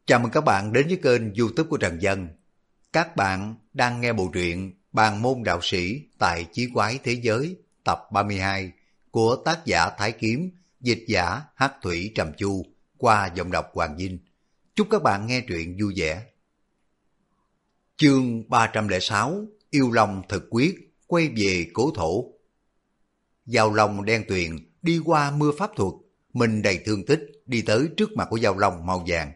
Chào mừng các bạn đến với kênh YouTube của Trần Dân. Các bạn đang nghe bộ truyện Bàn môn đạo sĩ tại chí quái thế giới tập 32 của tác giả Thái Kiếm, dịch giả Hắc Thủy Trầm Chu qua giọng đọc Hoàng Vinh. Chúc các bạn nghe truyện vui vẻ. Chương 306 Yêu Long Thực Quyết quay về cố thổ. Giao Long đen tuyền đi qua mưa pháp thuật, mình đầy thương tích đi tới trước mặt của Giao Long màu vàng.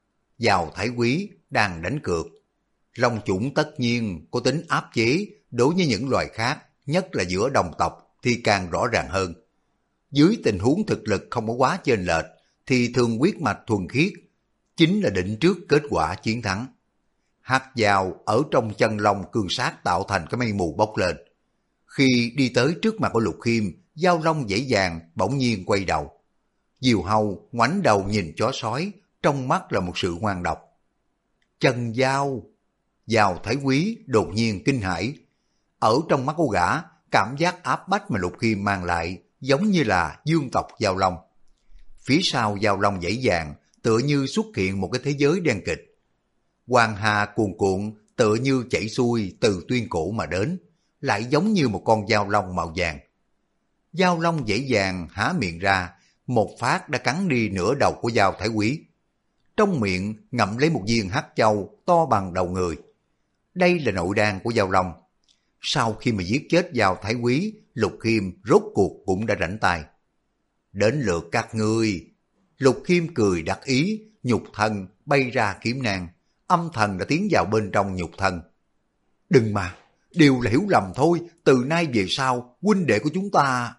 Giao Thái Quý đang đánh cược. Long chủng tất nhiên có tính áp chế đối với những loài khác, nhất là giữa đồng tộc thì càng rõ ràng hơn. Dưới tình huống thực lực không có quá chênh lệch thì thường huyết mạch thuần khiết chính là định trước kết quả chiến thắng. Hạt Giao ở trong chân long cương sát tạo thành cái mây mù bốc lên. Khi đi tới trước mặt của Lục Khiêm, Giao Long dễ dàng bỗng nhiên quay đầu. Diều Hâu ngoảnh đầu nhìn chó sói, trong mắt là một sự ngoan độc. Chân Giao! Giao Thái Quý đột nhiên kinh hãi. Ở trong mắt của gã, cảm giác áp bách mà Lục Khiêm mang lại giống như là dương tộc Giao Long. Phía sau Giao Long dễ dàng, tựa như xuất hiện một cái thế giới đen kịch. Hoàng hà cuồn cuộn tựa như chảy xuôi từ tuyên cổ mà đến, lại giống như một con Giao Long màu vàng. Giao Long dễ dàng há miệng ra, một phát đã cắn đi nửa đầu của Giao Thái Quý. Trong miệng ngậm lấy một viên hắc châu to bằng đầu người. Đây là nội đan của Giao Long. Sau khi mà giết chết Giao Thái Quý, Lục Khiêm rốt cuộc cũng đã rảnh tay. Đến lượt các ngươi. Lục Khiêm cười đắc ý, nhục thân bay ra kiếm nang, âm thần đã tiến vào bên trong nhục thân. Đừng mà, đều là hiểu lầm thôi, từ nay về sau huynh đệ của chúng ta.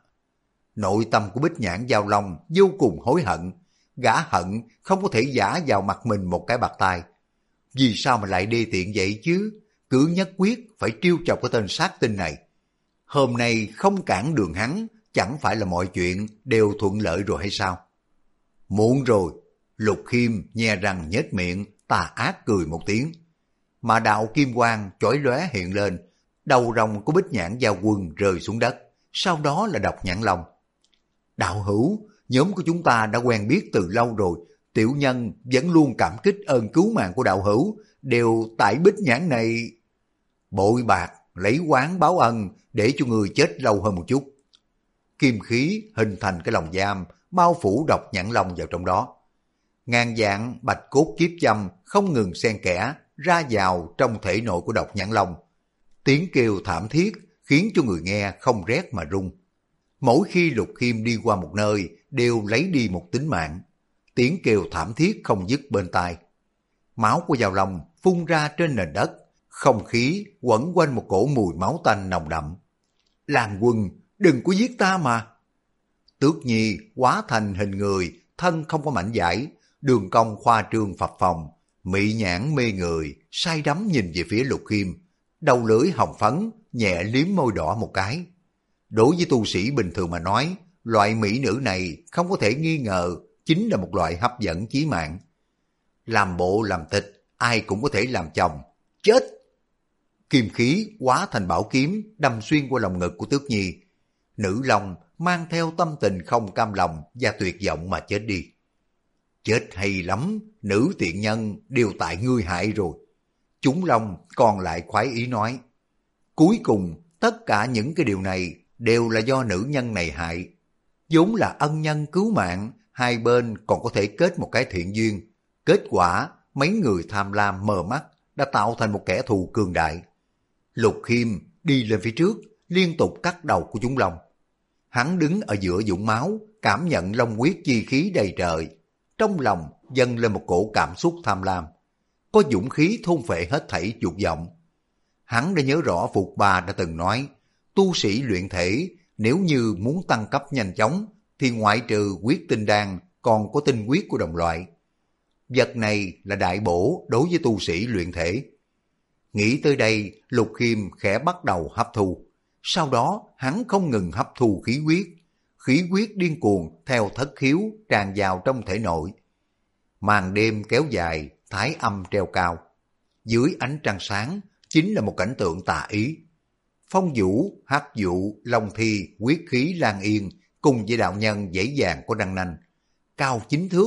Nội tâm của Bích Nhãn Giao Long vô cùng hối hận. Gã hận không có thể giả vào mặt mình một cái bạt tai. Vì sao mà lại đê tiện vậy chứ? Cứ nhất quyết phải trêu chọc cái tên sát tinh này. Hôm nay không cản đường hắn, chẳng phải là mọi chuyện đều thuận lợi rồi hay sao? Muộn rồi. Lục Khiêm nhe răng nhếch miệng, tà ác cười một tiếng. Mà đạo kim quang chói lóe hiện lên, đầu rồng của Bích Nhãn Giao Quân rơi xuống đất, sau đó là Độc Nhãn Long. Đạo hữu, nhóm của chúng ta đã quen biết từ lâu rồi, tiểu nhân vẫn luôn cảm kích ơn cứu mạng của đạo hữu, đều tại Bích Nhãn này. Bội bạc, lấy oán báo ân, để cho người chết lâu hơn một chút. Kim khí hình thành cái lồng giam, bao phủ Độc Nhãn Long vào trong đó. Ngàn vạn bạch cốt kiếp châm không ngừng xen kẽ ra vào trong thể nội của Độc Nhãn Long. Tiếng kêu thảm thiết khiến cho người nghe không rét mà run. Mỗi khi Lục Khiêm đi qua một nơi đều lấy đi một tính mạng. Tiếng kêu thảm thiết không dứt bên tai. Máu của Giao Long phun ra trên nền đất, không khí quẩn quanh một cổ mùi máu tanh nồng đậm. Lan Quân, đừng có giết ta mà. Tước Nhi hóa thành hình người, thân không có mảnh vải, đường cong khoa trương phập phồng, mị nhãn mê người, say đắm nhìn về phía Lục Khiêm, đầu lưỡi hồng phấn, nhẹ liếm môi đỏ một cái. Đối với tu sĩ bình thường mà nói, loại mỹ nữ này không có thể nghi ngờ chính là một loại hấp dẫn chí mạng. Làm bộ làm tịch, ai cũng có thể làm chồng. Chết! Kim khí hóa thành bảo kiếm đâm xuyên qua lòng ngực của Tước Nhi. Nữ long mang theo tâm tình không cam lòng và tuyệt vọng mà chết đi. Chết hay lắm, nữ tiện nhân đều tại ngươi hại rồi. Chúng long còn lại khoái ý nói. Cuối cùng, tất cả những cái điều này đều là do nữ nhân này hại. Vốn là ân nhân cứu mạng, hai bên còn có thể kết một cái thiện duyên. Kết quả, mấy người tham lam mờ mắt đã tạo thành một kẻ thù cường đại. Lục Khiêm đi lên phía trước, liên tục cắt đầu của chúng long. Hắn đứng ở giữa vũng máu, cảm nhận long huyết chi khí đầy trời. Trong lòng dâng lên một cổ cảm xúc tham lam. Có dũng khí thôn phệ hết thảy dục vọng. Hắn đã nhớ rõ Phục Bà đã từng nói, tu sĩ luyện thể nếu như muốn tăng cấp nhanh chóng thì ngoại trừ huyết tinh đan còn có tinh huyết của đồng loại. Vật này là đại bổ đối với tu sĩ luyện thể. Nghĩ tới đây, Lục Khiêm khẽ bắt đầu hấp thu. Sau đó hắn không ngừng hấp thu khí huyết điên cuồng theo thất khiếu tràn vào trong thể nội. Màn đêm kéo dài, thái âm treo cao. Dưới ánh trăng sáng chính là một cảnh tượng tà ý. Phong vũ, hắc vũ, long thi, huyết khí lan yên cùng với đạo nhân dễ dàng có răng nanh. Cao 9 thước,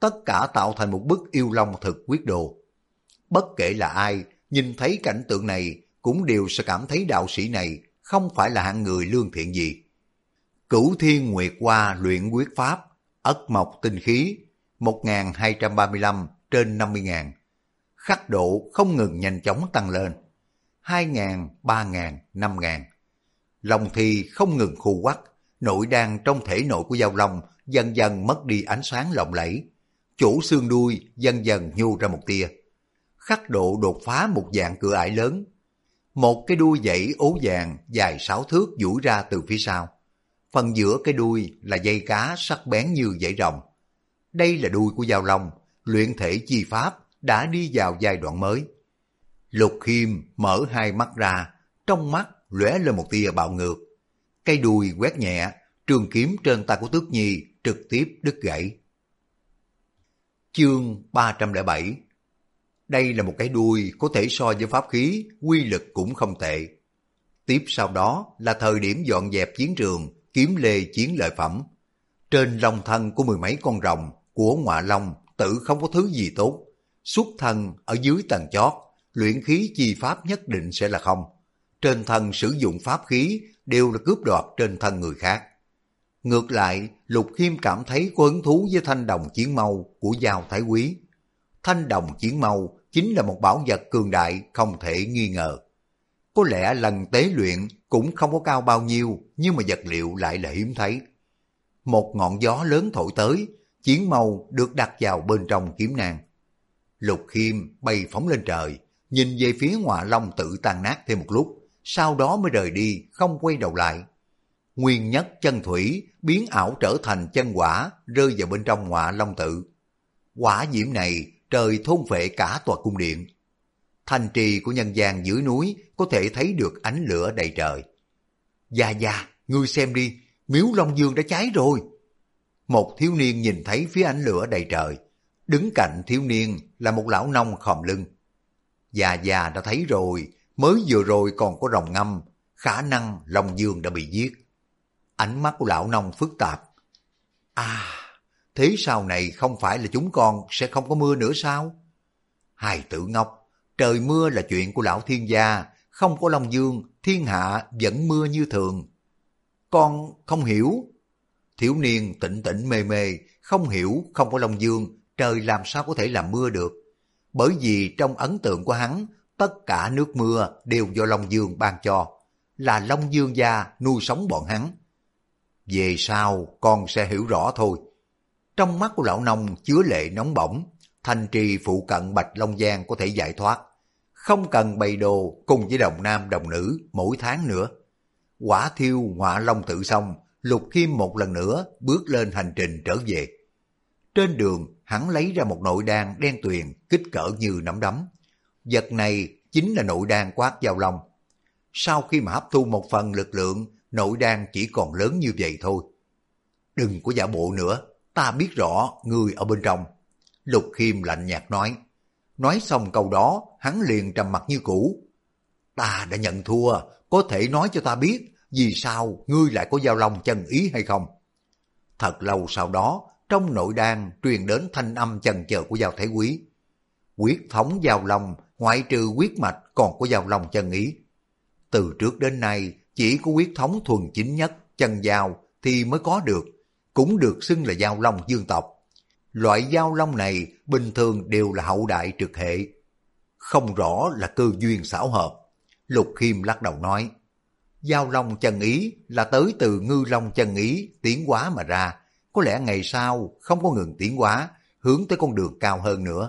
tất cả tạo thành một bức yêu long thực quyết đồ. Bất kể là ai, nhìn thấy cảnh tượng này cũng đều sẽ cảm thấy đạo sĩ này không phải là hạng người lương thiện gì. Cửu Thiên Nguyệt Hoa luyện quyết pháp, ất mộc tinh khí, 1.235 trên 50.000. Khắc độ không ngừng nhanh chóng tăng lên, 2.000, 3.000, 5.000. Long thi không ngừng khu quắc, nội đan trong thể nội của Giao Long dần dần mất đi ánh sáng lộng lẫy. Chỗ xương đuôi dần dần nhô ra một tia. Khắc độ đột phá một dạng cửa ải lớn. Một cái đuôi dãy ố vàng dài 6 thước duỗi ra từ phía sau. Phần giữa cái đuôi là dây cá sắc bén như dãy rồng. Đây là đuôi của Giao Long, luyện thể chi pháp đã đi vào giai đoạn mới. Lục Khiêm mở hai mắt ra, trong mắt lóe lên một tia bạo ngược. Cây đuôi quét nhẹ, trường kiếm trên tay của Tước Nhi trực tiếp đứt gãy. Chương 307. Đây là một cái đuôi có thể so với pháp khí, quy lực cũng không tệ. Tiếp sau đó là thời điểm dọn dẹp chiến trường, kiếm lê chiến lợi phẩm. Trên long thân của mười mấy con rồng của Ngọa Long tự không có thứ gì tốt. Xuất thân ở dưới tầng chót, luyện khí chi pháp nhất định sẽ là không. Trên thân sử dụng pháp khí đều là cướp đoạt trên thân người khác. Ngược lại, Lục Khiêm cảm thấy có hứng thú với thanh đồng chiến mâu của Giao Thái Quý. Thanh đồng chiến mâu chính là một bảo vật cường đại không thể nghi ngờ. Có lẽ lần tế luyện cũng không có cao bao nhiêu, nhưng mà vật liệu lại là hiếm thấy. Một ngọn gió lớn thổi tới, chiến mâu được đặt vào bên trong kiếm nang. Lục Khiêm bay phóng lên trời, nhìn về phía Ngọa Long tự tan nát thêm một lúc, sau đó mới rời đi, không quay đầu lại. Nguyên nhất chân thủy biến ảo trở thành chân hỏa, rơi vào bên trong Ngọa Long tự. Hỏa diễm này trời thôn phệ cả tòa cung điện. Thành trì của nhân gian dưới núi có thể thấy được ánh lửa đầy trời. Dạ, ngươi xem đi, miếu Long Dương đã cháy rồi. Một thiếu niên nhìn thấy phía ánh lửa đầy trời. Đứng cạnh thiếu niên là một lão nông khom lưng. Dạ đã thấy rồi, mới vừa rồi còn có rồng ngâm, khả năng Long Dương đã bị giết. Ánh mắt của lão nông phức tạp. Thế sau này không phải là chúng con sẽ không có mưa nữa sao? Hài tử ngốc, trời mưa là chuyện của lão thiên gia, không có Long Dương, thiên hạ vẫn mưa như thường. Con không hiểu. Thiếu niên tỉnh tỉnh mê mê, không hiểu không có Long Dương, trời làm sao có thể làm mưa được. Bởi vì trong ấn tượng của hắn, tất cả nước mưa đều do Long Dương ban cho, là Long Dương gia nuôi sống bọn hắn. Về sau con sẽ hiểu rõ thôi. Trong mắt của lão nông chứa lệ nóng bỏng, thành trì phụ cận Bạch Long Giang có thể giải thoát. Không cần bày đồ cùng với đồng nam đồng nữ mỗi tháng nữa. Quả thiêu Ngọa Long tự xong, Lục Khiêm một lần nữa bước lên hành trình trở về. Trên đường, hắn lấy ra một nội đan đen tuyền kích cỡ như nắm đấm. Vật này chính là nội đan quát Giao Long. Sau khi mà hấp thu một phần lực lượng, nội đan chỉ còn lớn như vậy thôi. Đừng có giả bộ nữa, ta biết rõ người ở bên trong. Lục Khiêm lạnh nhạt nói. Nói xong câu đó, hắn liền trầm mặt như cũ. Ta đã nhận thua, có thể nói cho ta biết vì sao ngươi lại có Giao Long chân ý hay không? Thật lâu sau đó, trong nội đan truyền đến thanh âm chần chờ của Giao Thái Quý. Huyết thống Giao Long, ngoại trừ huyết mạch còn có Giao Long chân ý. Từ trước đến nay, chỉ có huyết thống thuần chính nhất, chân Giao thì mới có được, cũng được xưng là Giao Long dương tộc. Loại Giao Long này bình thường đều là hậu đại trực hệ. Không rõ là cơ duyên xảo hợp. Lục Khiêm lắc đầu nói. Giao Long chân ý là tới từ Ngư Long chân ý tiến hóa mà ra. Có lẽ ngày sau không có ngừng tiến hóa, hướng tới con đường cao hơn nữa.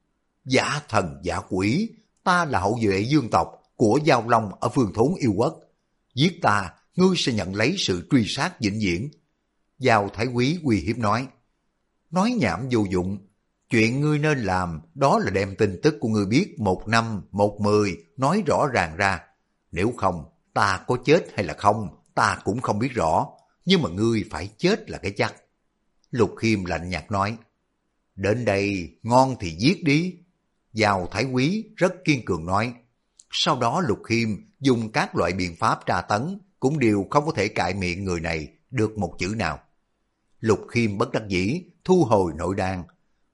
Giả thần giả quỷ, ta là hậu duệ dương tộc của Giao Long ở phương thốn yêu quốc. Giết ta, ngươi sẽ nhận lấy sự truy sát vĩnh viễn. Giao Thái Quý uy hiếp nói. Nói nhảm vô dụng, chuyện ngươi nên làm đó là đem tin tức của ngươi biết 1 năm, 1 10 nói rõ ràng ra. Nếu không, ta có chết hay là không, ta cũng không biết rõ, nhưng mà ngươi phải chết là cái chắc. Lục Khiêm lạnh nhạt nói. Đến đây, ngon thì giết đi. Giao Thái Quý rất kiên cường nói. Sau đó Lục Khiêm dùng các loại biện pháp tra tấn, cũng đều không có thể cãi miệng người này được một chữ nào. Lục Khiêm bất đắc dĩ thu hồi nội đan.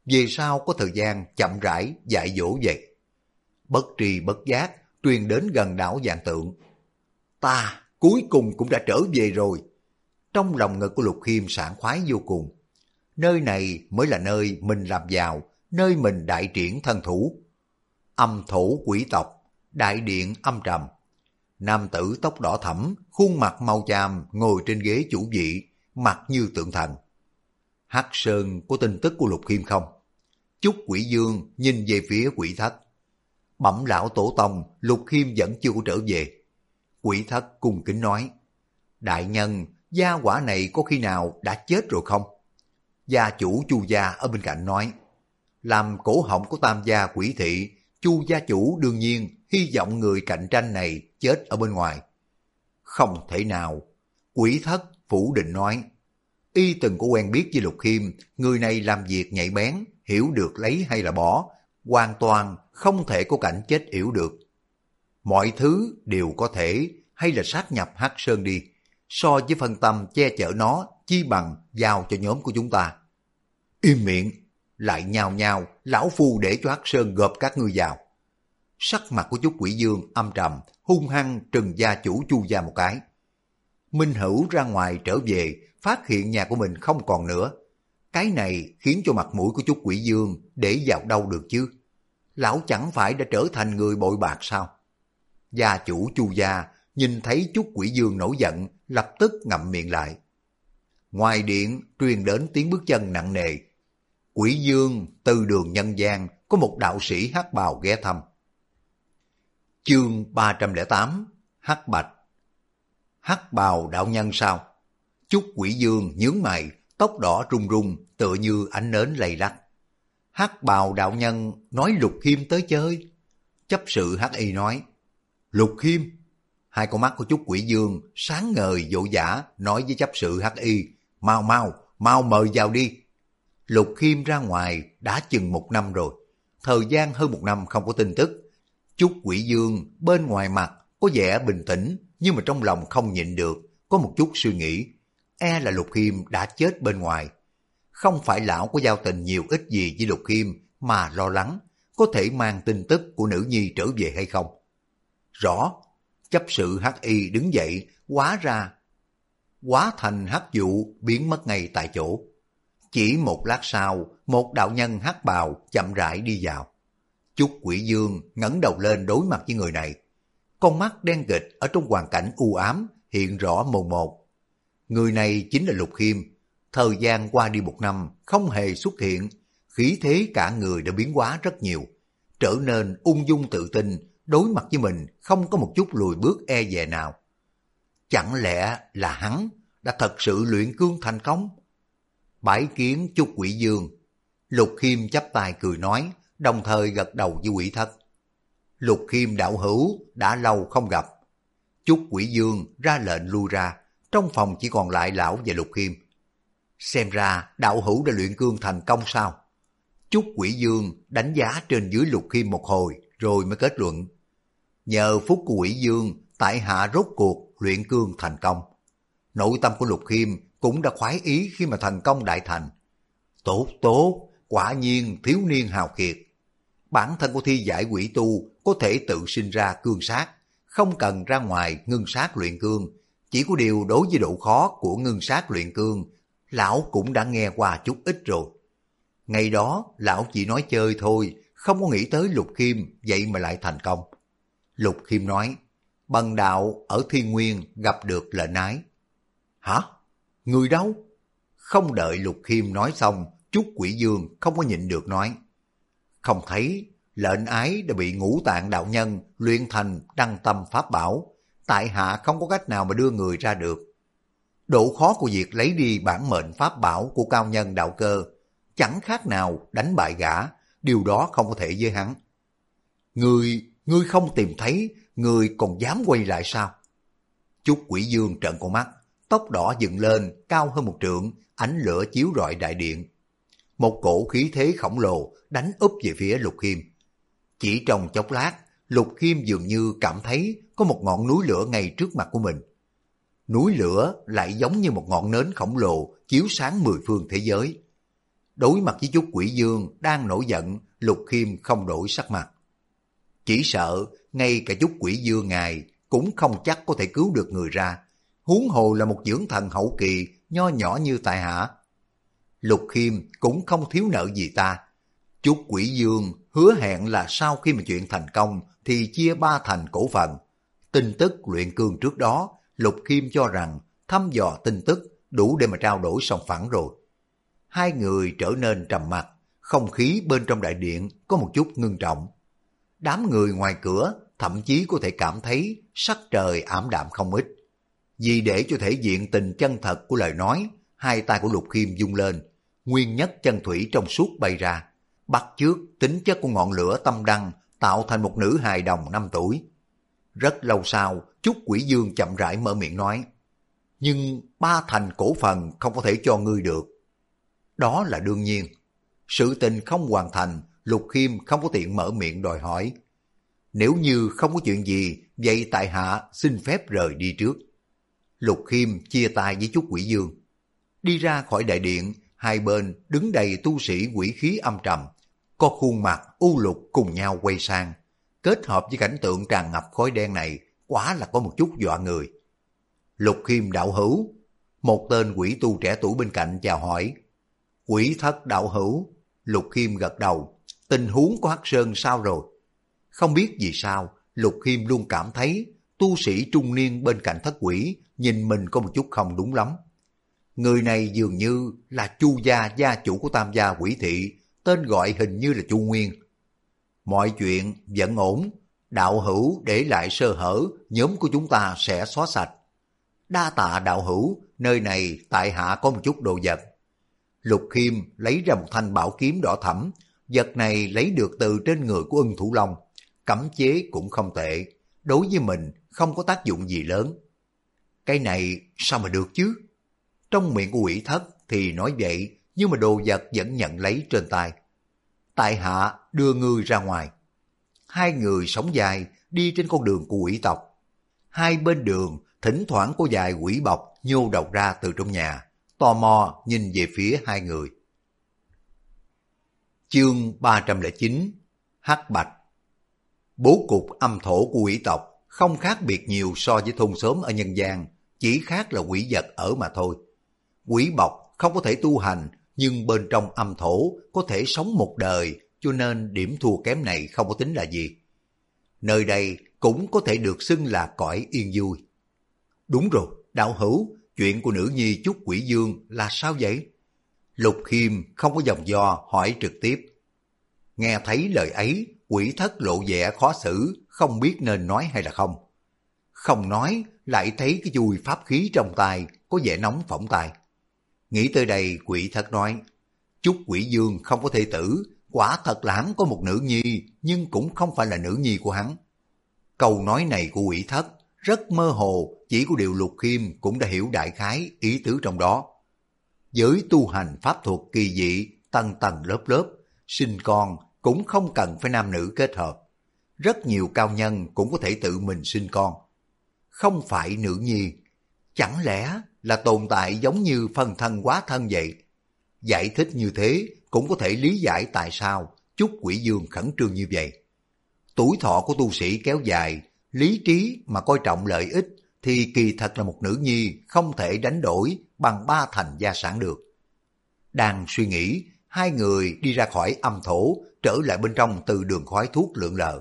về sau có thời gian chậm rãi dạy dỗ vậy. Bất tri bất giác truyền đến gần đảo Vạn Tượng. Ta cuối cùng cũng đã trở về rồi. Trong lòng ngực của Lục Khiêm sảng khoái vô cùng. Nơi này mới là nơi mình làm giàu, nơi mình đại triển thân thủ. Âm thổ quỷ tộc, đại điện âm trầm. Nam tử tóc đỏ thẫm, khuôn mặt màu chàm ngồi trên ghế chủ vị, mặt như tượng thần. Hắc Sơn có tin tức của Lục Khiêm không? Chúc Quỷ Dương nhìn về phía Quỷ Thất. Bẩm lão tổ tông, Lục Khiêm vẫn chưa có trở về. Quỷ Thất cung kính nói, đại nhân, gia quả này có khi nào đã chết rồi không? Gia chủ Chu gia ở bên cạnh nói, làm cổ họng của Tam gia Quỷ thị, Chu gia chủ đương nhiên hy vọng người cạnh tranh này chết ở bên ngoài. Không thể nào. Quỷ Thất phủ định nói, y từng có quen biết với Lục Khiêm, người này làm việc nhạy bén, hiểu được lấy hay là bỏ, hoàn toàn không thể có cảnh chết yểu được. Mọi thứ đều có thể, hay là sát nhập Hắc Sơn đi, so với phân tâm che chở nó, chi bằng giao cho nhóm của chúng ta. Im miệng, lại nhào nhào, lão phu để cho Hắc Sơn gộp các ngươi vào. Sắc mặt của Chúc Quỷ Dương âm trầm, hung hăng trừng gia chủ Chu gia một cái. Minh Hữu ra ngoài trở về, phát hiện nhà của mình không còn nữa. Cái này khiến cho mặt mũi của Chúc Quỷ Dương để vào đâu được chứ? Lão chẳng phải đã trở thành người bội bạc sao? Gia chủ Chu gia nhìn thấy Chúc Quỷ Dương nổi giận, lập tức ngậm miệng lại. Ngoài điện truyền đến tiếng bước chân nặng nề. Quỷ Dương từ đường nhân gian có một đạo sĩ hắc bào ghé thăm. Chương 308 Hắc Bạch. Hắc bào đạo nhân sao? Chúc Quỷ Dương nhướng mày, tóc đỏ run run tựa như ánh nến lay lắc. Hắc bào đạo nhân nói Lục Khiêm tới chơi. Chấp sự Hắc Y nói, Lục Khiêm. Hai con mắt của Chúc Quỷ Dương sáng ngời vỗ vã nói với chấp sự Hắc Y, mau mời vào đi. Lục Khiêm ra ngoài đã chừng 1 năm rồi, thời gian hơn 1 năm không có tin tức. Chúc Quỷ Dương bên ngoài mặt có vẻ bình tĩnh, nhưng mà trong lòng không nhịn được, có một chút suy nghĩ. E là Lục Khiêm đã chết bên ngoài. Không phải lão có giao tình nhiều ít gì với Lục Khiêm mà lo lắng, có thể mang tin tức của nữ nhi trở về hay không. Rõ, chấp sự Hắc Y đứng dậy, hóa thành hắc vụ biến mất ngay tại chỗ. Chỉ một lát sau, một đạo nhân hắc bào chậm rãi đi vào. Chúc Quỷ Dương ngẩng đầu lên đối mặt với người này. Con mắt đen kịt ở trong hoàn cảnh u ám hiện rõ mồn một. Người này chính là Lục Khiêm. Thời gian qua đi 1 năm không hề xuất hiện, khí thế cả người đã biến hóa rất nhiều, trở nên ung dung tự tin, đối mặt với mình không có một chút lùi bước e dè nào. Chẳng lẽ là hắn đã thật sự luyện cương thành công? Bái kiến Chúc Quỷ Dương. Lục Khiêm chắp tay cười nói, đồng thời gật đầu với Quỷ Thất. Lục Khiêm đạo hữu đã lâu không gặp. Chúc Quỷ Dương ra lệnh lui ra, trong phòng chỉ còn lại lão và Lục Khiêm. Xem ra đạo hữu đã luyện cương thành công sao? Chúc Quỷ Dương đánh giá trên dưới Lục Khiêm một hồi rồi mới kết luận. Nhờ phúc của Quỷ Dương, tại hạ rốt cuộc luyện cương thành công. Nội tâm của Lục Khiêm cũng đã khoái ý khi mà thành công đại thành. Tốt, quả nhiên thiếu niên hào kiệt. Bản thân của thi giải quỷ tu có thể tự sinh ra cương sát, không cần ra ngoài ngưng sát luyện cương. Chỉ có điều đối với độ khó của ngưng sát luyện cương, lão cũng đã nghe qua chút ít rồi. Ngày đó lão chỉ nói chơi thôi, không có nghĩ tới Lục Khiêm vậy mà lại thành công. Lục Khiêm nói, bần đạo ở Thiên Nguyên gặp được lệnh ái. Hả? Người đâu? Không đợi Lục Khiêm nói xong, Chúc Quỷ Dương không có nhịn được nói. Không thấy, lệnh ái đã bị Ngũ Tạng đạo nhân luyện thành đăng tâm pháp bảo, tại hạ không có cách nào mà đưa người ra được. Độ khó của việc lấy đi bản mệnh pháp bảo của cao nhân đạo cơ chẳng khác nào đánh bại gã, điều đó không có thể với hắn. Ngươi không tìm thấy, ngươi còn dám quay lại sao? Chúc Quỷ Dương trợn con mắt, tóc đỏ dựng lên cao hơn 1 trượng, ánh lửa chiếu rọi đại điện. Một cổ khí thế khổng lồ đánh úp về phía Lục Khiêm. Chỉ trong chốc lát, Lục Khiêm dường như cảm thấy có một ngọn núi lửa ngay trước mặt của mình. Núi lửa lại giống như một ngọn nến khổng lồ chiếu sáng 10 phương thế giới. Đối mặt với chút quỷ dương đang nổi giận, Lục Khiêm không đổi sắc mặt. Chỉ sợ ngay cả chút quỷ dương ngài cũng không chắc có thể cứu được người ra, huống hồ là một dưỡng thần hậu kỳ nho nhỏ như tại hạ. Lục Khiêm cũng không thiếu nợ gì ta. Chút quỷ dương hứa hẹn là sau khi mà chuyện thành công thì chia 3 thành cổ phần. Tin tức luyện cương trước đó, Lục Khiêm cho rằng thăm dò tin tức đủ để mà trao đổi sòng phẳng rồi. Hai người trở nên trầm mặc, không khí bên trong đại điện có một chút ngưng trọng. Đám người ngoài cửa thậm chí có thể cảm thấy sắc trời ảm đạm không ít. Vì để cho thể diện tình chân thật của lời nói, hai tay của Lục Khiêm vung lên, nguyên nhất chân thủy trong suốt bay ra, bắt chước tính chất của ngọn lửa tâm đăng tạo thành một nữ hài đồng 5 tuổi. Rất lâu sau, Trúc Quỷ Dương chậm rãi mở miệng nói, nhưng 3 thành cổ phần không có thể cho ngươi được. Đó là đương nhiên. Sự tình không hoàn thành, Lục Khiêm không có tiện mở miệng đòi hỏi. Nếu như không có chuyện gì, vậy tại hạ xin phép rời đi trước. Lục Khiêm chia tay với Trúc Quỷ Dương. Đi ra khỏi đại điện, hai bên đứng đầy tu sĩ quỷ khí âm trầm, có khuôn mặt u lục cùng nhau quay sang. Kết hợp với cảnh tượng tràn ngập khói đen này, quả là có một chút dọa người. Lục Khiêm đạo hữu, một tên quỷ tu trẻ tuổi bên cạnh chào hỏi. Quỷ thất đạo hữu. Lục Khiêm gật đầu. Tình huống của Hắc Sơn sao rồi? Không biết vì sao, Lục Khiêm luôn cảm thấy tu sĩ trung niên bên cạnh thất quỷ nhìn mình có một chút không đúng lắm. Người này dường như là Chu gia gia chủ của Tam gia quỷ thị, tên gọi hình như là Chu Nguyên. Mọi chuyện vẫn ổn, đạo hữu để lại sơ hở, nhóm của chúng ta sẽ xóa sạch. Đa tạ đạo hữu, nơi này tại hạ có một chút đồ vật. Lục Khiêm lấy ra một thanh bảo kiếm đỏ thẫm, vật này lấy được từ trên người của Ưng Thủ Long, cấm chế cũng không tệ, đối với mình không có tác dụng gì lớn. Cái này sao mà được chứ? Trong miệng của quỷ thất thì nói vậy, nhưng mà đồ vật vẫn nhận lấy trên tay. Tại hạ đưa ngươi ra ngoài. Hai người sống dài đi trên con đường của quỷ tộc. Hai bên đường thỉnh thoảng có vài quỷ bọc nhô đầu ra từ trong nhà, tò mò nhìn về phía hai người. Chương 309 Hắc Bạch. Bố cục âm thổ của quỷ tộc không khác biệt nhiều so với thôn xóm ở nhân gian, chỉ khác là quỷ vật ở mà thôi. Quỷ bọc không có thể tu hành, nhưng bên trong âm thổ có thể sống một đời, cho nên điểm thua kém này không có tính là gì. Nơi đây cũng có thể được xưng là cõi yên vui. Đúng rồi, đạo hữu, chuyện của nữ nhi Trúc Quỷ Dương là sao vậy? Lục Khiêm không có vòng vo hỏi trực tiếp. Nghe thấy lời ấy, quỷ thất lộ vẻ khó xử, không biết nên nói hay là không. Không nói, lại thấy cái chùi pháp khí trong tay có vẻ nóng phỏng tay. Nghĩ tới đây, quỷ thất nói, Trúc Quỷ Dương không có thê tử, quả thật là hắn có một nữ nhi, nhưng cũng không phải là nữ nhi của hắn. Câu nói này của quỷ thất rất mơ hồ, chỉ có điều Lục Khiêm cũng đã hiểu đại khái ý tứ trong đó. Giới tu hành pháp thuật kỳ dị, tầng tầng lớp lớp, sinh con cũng không cần phải nam nữ kết hợp. Rất nhiều cao nhân cũng có thể tự mình sinh con. Không phải nữ nhi, chẳng lẽ là tồn tại giống như phân thân hóa thân vậy? Giải thích như thế cũng có thể lý giải tại sao Trúc Quỷ Dương khẩn trương như vậy. Tuổi thọ của tu sĩ kéo dài, lý trí mà coi trọng lợi ích thì kỳ thật là một nữ nhi không thể đánh đổi bằng 3 thành gia sản được. Đang suy nghĩ, hai người đi ra khỏi âm thổ, trở lại bên trong từ đường khói thuốc lượn lờ.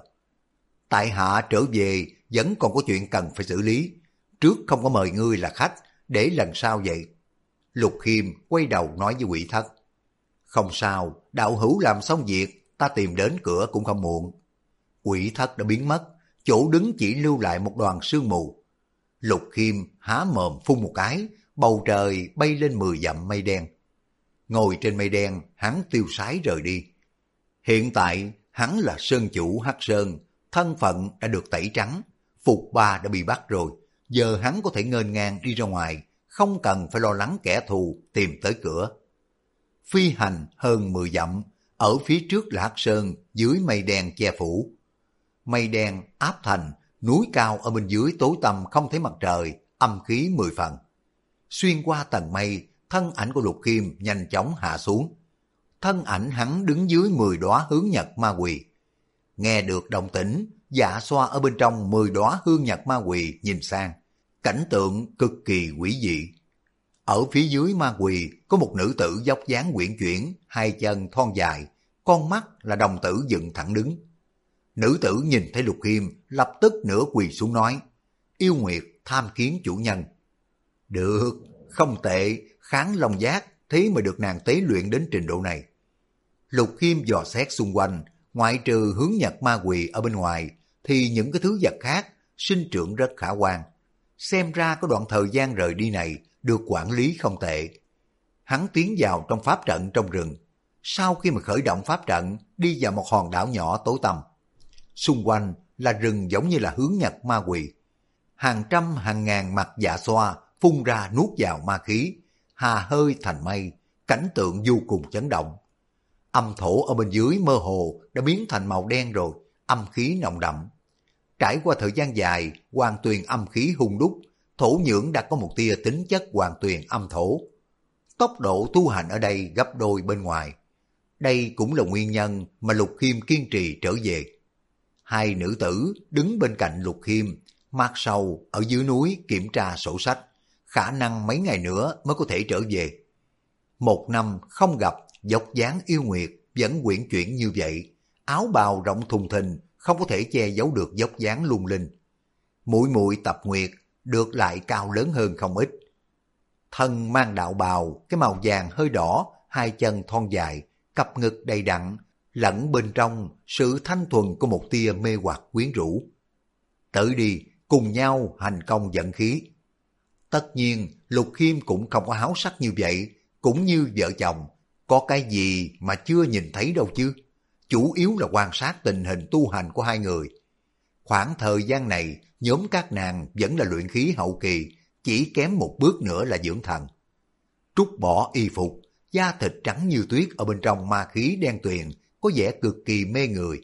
Tại hạ trở về vẫn còn có chuyện cần phải xử lý, trước không có mời ngươi là khách, để lần sau vậy. Lục Khiêm quay đầu nói với quỷ thất. Không sao, đạo hữu làm xong việc, ta tìm đến cửa cũng không muộn. Quỷ thất đã biến mất, chỗ đứng chỉ lưu lại một đoàn sương mù. Lục Khiêm há mồm phun một cái, bầu trời bay lên 10 dặm mây đen. Ngồi trên mây đen, hắn tiêu sái rời đi. Hiện tại, hắn là sơn chủ Hắc Sơn, thân phận đã được tẩy trắng, Phục Ba đã bị bắt rồi, giờ hắn có thể nghênh ngang đi ra ngoài, không cần phải lo lắng kẻ thù tìm tới cửa. Phi hành hơn 10 dặm, ở phía trước là Hắc Sơn, dưới mây đen che phủ. Mây đen áp thành, núi cao ở bên dưới tối tăm không thấy mặt trời, âm khí 10 phần. Xuyên qua tầng mây, thân ảnh của Lục Khiêm nhanh chóng hạ xuống. thân ảnh hắn đứng dưới 10 đóa hướng nhật ma quỳ. Nghe được động tĩnh, Dạ Xoa ở bên trong 10 đóa hương nhật ma quỳ nhìn sang, cảnh tượng cực kỳ quỷ dị. Ở phía dưới ma quỳ có một nữ tử dốc dáng uyển chuyển, hai chân thon dài, con mắt là đồng tử dựng thẳng đứng. Nữ tử nhìn thấy Lục Khiêm, lập tức nửa quỳ xuống nói, yêu nguyệt tham kiến chủ nhân. Được, không tệ, kháng long giác, thế mà được nàng tế luyện đến trình độ này. Lục Khiêm dò xét xung quanh, ngoại trừ hướng nhật ma quỳ ở bên ngoài, thì những cái thứ vật khác sinh trưởng rất khả quan. Xem ra có đoạn thời gian rời đi này được quản lý không tệ. Hắn tiến vào trong pháp trận trong rừng. Sau khi mà khởi động pháp trận, đi vào một hòn đảo nhỏ tối tăm. Xung quanh là rừng giống như là hướng nhật ma quỳ. Hàng trăm hàng ngàn mặt Dạ Xoa phun ra nuốt vào ma khí, hà hơi thành mây, cảnh tượng vô cùng chấn động. Âm thổ ở bên dưới mơ hồ đã biến thành màu đen rồi, âm khí nồng đậm. Trải qua thời gian dài, hoàn tuyền âm khí hung đúc, thổ nhưỡng đã có một tia tính chất hoàn tuyền âm thổ. Tốc độ tu hành ở đây gấp đôi bên ngoài. Đây cũng là nguyên nhân mà Lục Khiêm kiên trì trở về. Hai nữ tử đứng bên cạnh Lục Khiêm, mặt sầu ở dưới núi kiểm tra sổ sách, khả năng mấy ngày nữa mới có thể trở về. Một năm không gặp, dốc dáng yêu nguyệt vẫn quyển chuyển như vậy, áo bào rộng thùng thình, không có thể che giấu được dốc dáng lung linh. Muội muội Tập Nguyệt được lại cao lớn hơn không ít. Thân mang đạo bào, cái màu vàng hơi đỏ, hai chân thon dài, cặp ngực đầy đặn, lẫn bên trong sự thanh thuần của một tia mê hoặc quyến rũ. Tới đi, cùng nhau hành công dẫn khí. Tất nhiên, Lục Khiêm cũng không có háo sắc như vậy, cũng như vợ chồng, có cái gì mà chưa nhìn thấy đâu chứ. Chủ yếu là quan sát tình hình tu hành của hai người. Khoảng thời gian này, nhóm các nàng vẫn là luyện khí hậu kỳ, chỉ kém một bước nữa là dưỡng thần. Trút bỏ y phục, da thịt trắng như tuyết ở bên trong ma khí đen tuyền, có vẻ cực kỳ mê người.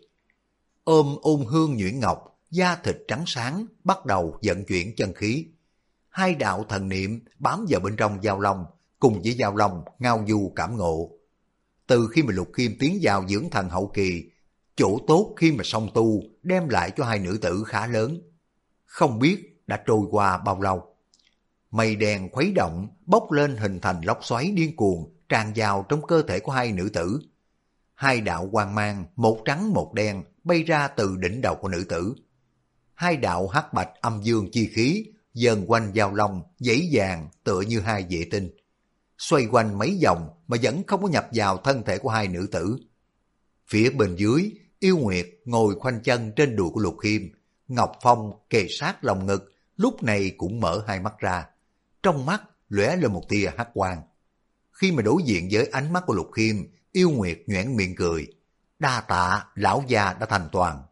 Ôm ôn hương nhuyễn ngọc, da thịt trắng sáng, bắt đầu vận chuyển chân khí. Hai đạo thần niệm bám vào bên trong Giao Long, cùng với Giao Long ngao du cảm ngộ. Từ khi mà Lục Khiêm tiến vào dưỡng thần hậu kỳ, chỗ tốt khi mà song tu đem lại cho hai nữ tử khá lớn. Không biết đã trôi qua bao lâu. Mây đen khuấy động, bốc lên hình thành lốc xoáy điên cuồng, tràn vào trong cơ thể của hai nữ tử. Hai đạo quang mang, một trắng một đen, bay ra từ đỉnh đầu của nữ tử. Hai đạo hắc bạch âm dương chi khí, dần quanh Giao Long, dãy dàng tựa như hai vệ tinh. Xoay quanh mấy vòng mà vẫn không có nhập vào thân thể của hai nữ tử. Phía bên dưới, Yêu Nguyệt ngồi khoanh chân trên đùi của Lục Khiêm, Ngọc Phong kề sát lòng ngực, lúc này cũng mở hai mắt ra. Trong mắt lóe lên một tia hắc quang. Khi mà đối diện với ánh mắt của Lục Khiêm, Yêu Nguyệt nhoẻn miệng cười. Đa tạ, lão gia đã thành toàn.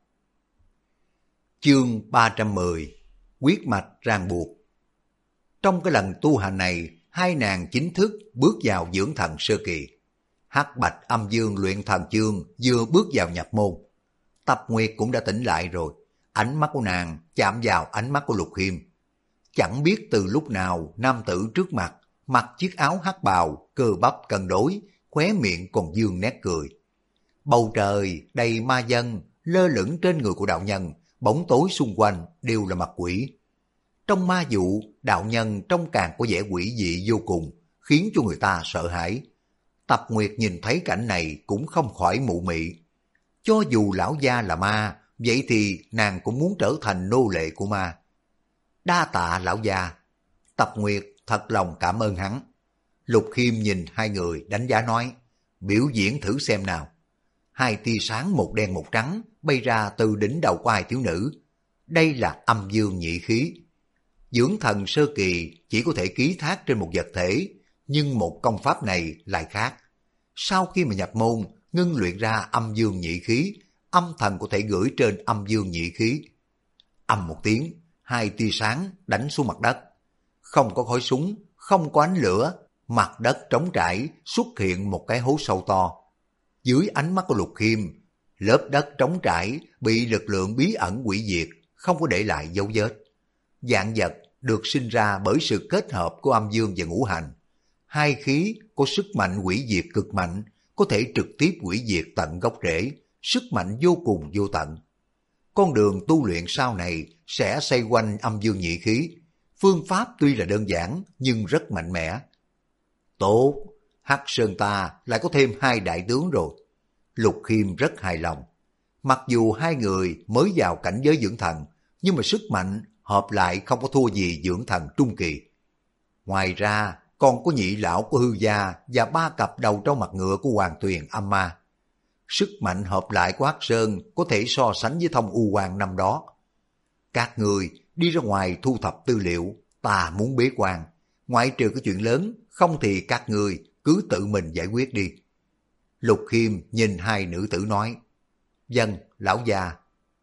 Chương 310 Quyết mạch ràng buộc. Trong cái lần tu hành này, hai nàng chính thức bước vào dưỡng thần sơ kỳ. Hắc bạch âm dương luyện thần chương vừa bước vào nhập môn. Tập Nguyệt cũng đã tỉnh lại rồi. Ánh mắt của nàng chạm vào ánh mắt của Lục Khiêm. Chẳng biết từ lúc nào nam tử trước mặt, mặc chiếc áo hắc bào, cơ bắp cân đối, khóe miệng còn dương nét cười. Bầu trời đầy ma dân, lơ lửng trên người của đạo nhân, bóng tối xung quanh đều là mặt quỷ. Trong ma dụ, đạo nhân trông càng có vẻ quỷ dị vô cùng, khiến cho người ta sợ hãi. Tập Nguyệt nhìn thấy cảnh này cũng không khỏi mụ mị. Cho dù lão gia là ma, vậy thì nàng cũng muốn trở thành nô lệ của ma. Đa tạ lão gia. Tập Nguyệt thật lòng cảm ơn hắn. Lục Khiêm nhìn hai người đánh giá nói, biểu diễn thử xem nào. Hai tia sáng một đen một trắng bay ra từ đỉnh đầu của hai thiếu nữ. Đây là âm dương nhị khí. Dưỡng thần sơ kỳ chỉ có thể ký thác trên một vật thể, nhưng một công pháp này lại khác. Sau khi mà nhập môn, ngưng luyện ra âm dương nhị khí, âm thần có thể gửi trên âm dương nhị khí. Âm một tiếng, hai tia sáng đánh xuống mặt đất. Không có khói súng, không có ánh lửa, mặt đất trống trải xuất hiện một cái hố sâu to. Dưới ánh mắt của Lục Khiêm, lớp đất trống trải bị lực lượng bí ẩn hủy diệt, không có để lại dấu vết. Vạn vật được sinh ra bởi sự kết hợp của âm dương và ngũ hành. Hai khí có sức mạnh hủy diệt cực mạnh, có thể trực tiếp hủy diệt tận gốc rễ, sức mạnh vô cùng vô tận. Con đường tu luyện sau này sẽ xoay quanh âm dương nhị khí. Phương pháp tuy là đơn giản nhưng rất mạnh mẽ. Tốt, Hắc Sơn ta lại có thêm 2 đại tướng rồi. Lục Khiêm rất hài lòng. Mặc dù 2 người mới vào cảnh giới dưỡng thần, nhưng mà sức mạnh hợp lại không có thua gì dưỡng thần trung kỳ. Ngoài ra, còn có nhị lão của Hư Gia và 3 cặp đầu trâu mặt ngựa của Hoàng Tuyền Âm Ma. Sức mạnh hợp lại của Hắc Sơn có thể so sánh với Thông U Hoàng năm đó. Các người đi ra ngoài thu thập tư liệu, ta muốn bế quan. Ngoại trừ cái chuyện lớn, không thì các người cứ tự mình giải quyết đi. Lục Khiêm nhìn 2 nữ tử nói, vâng, lão già.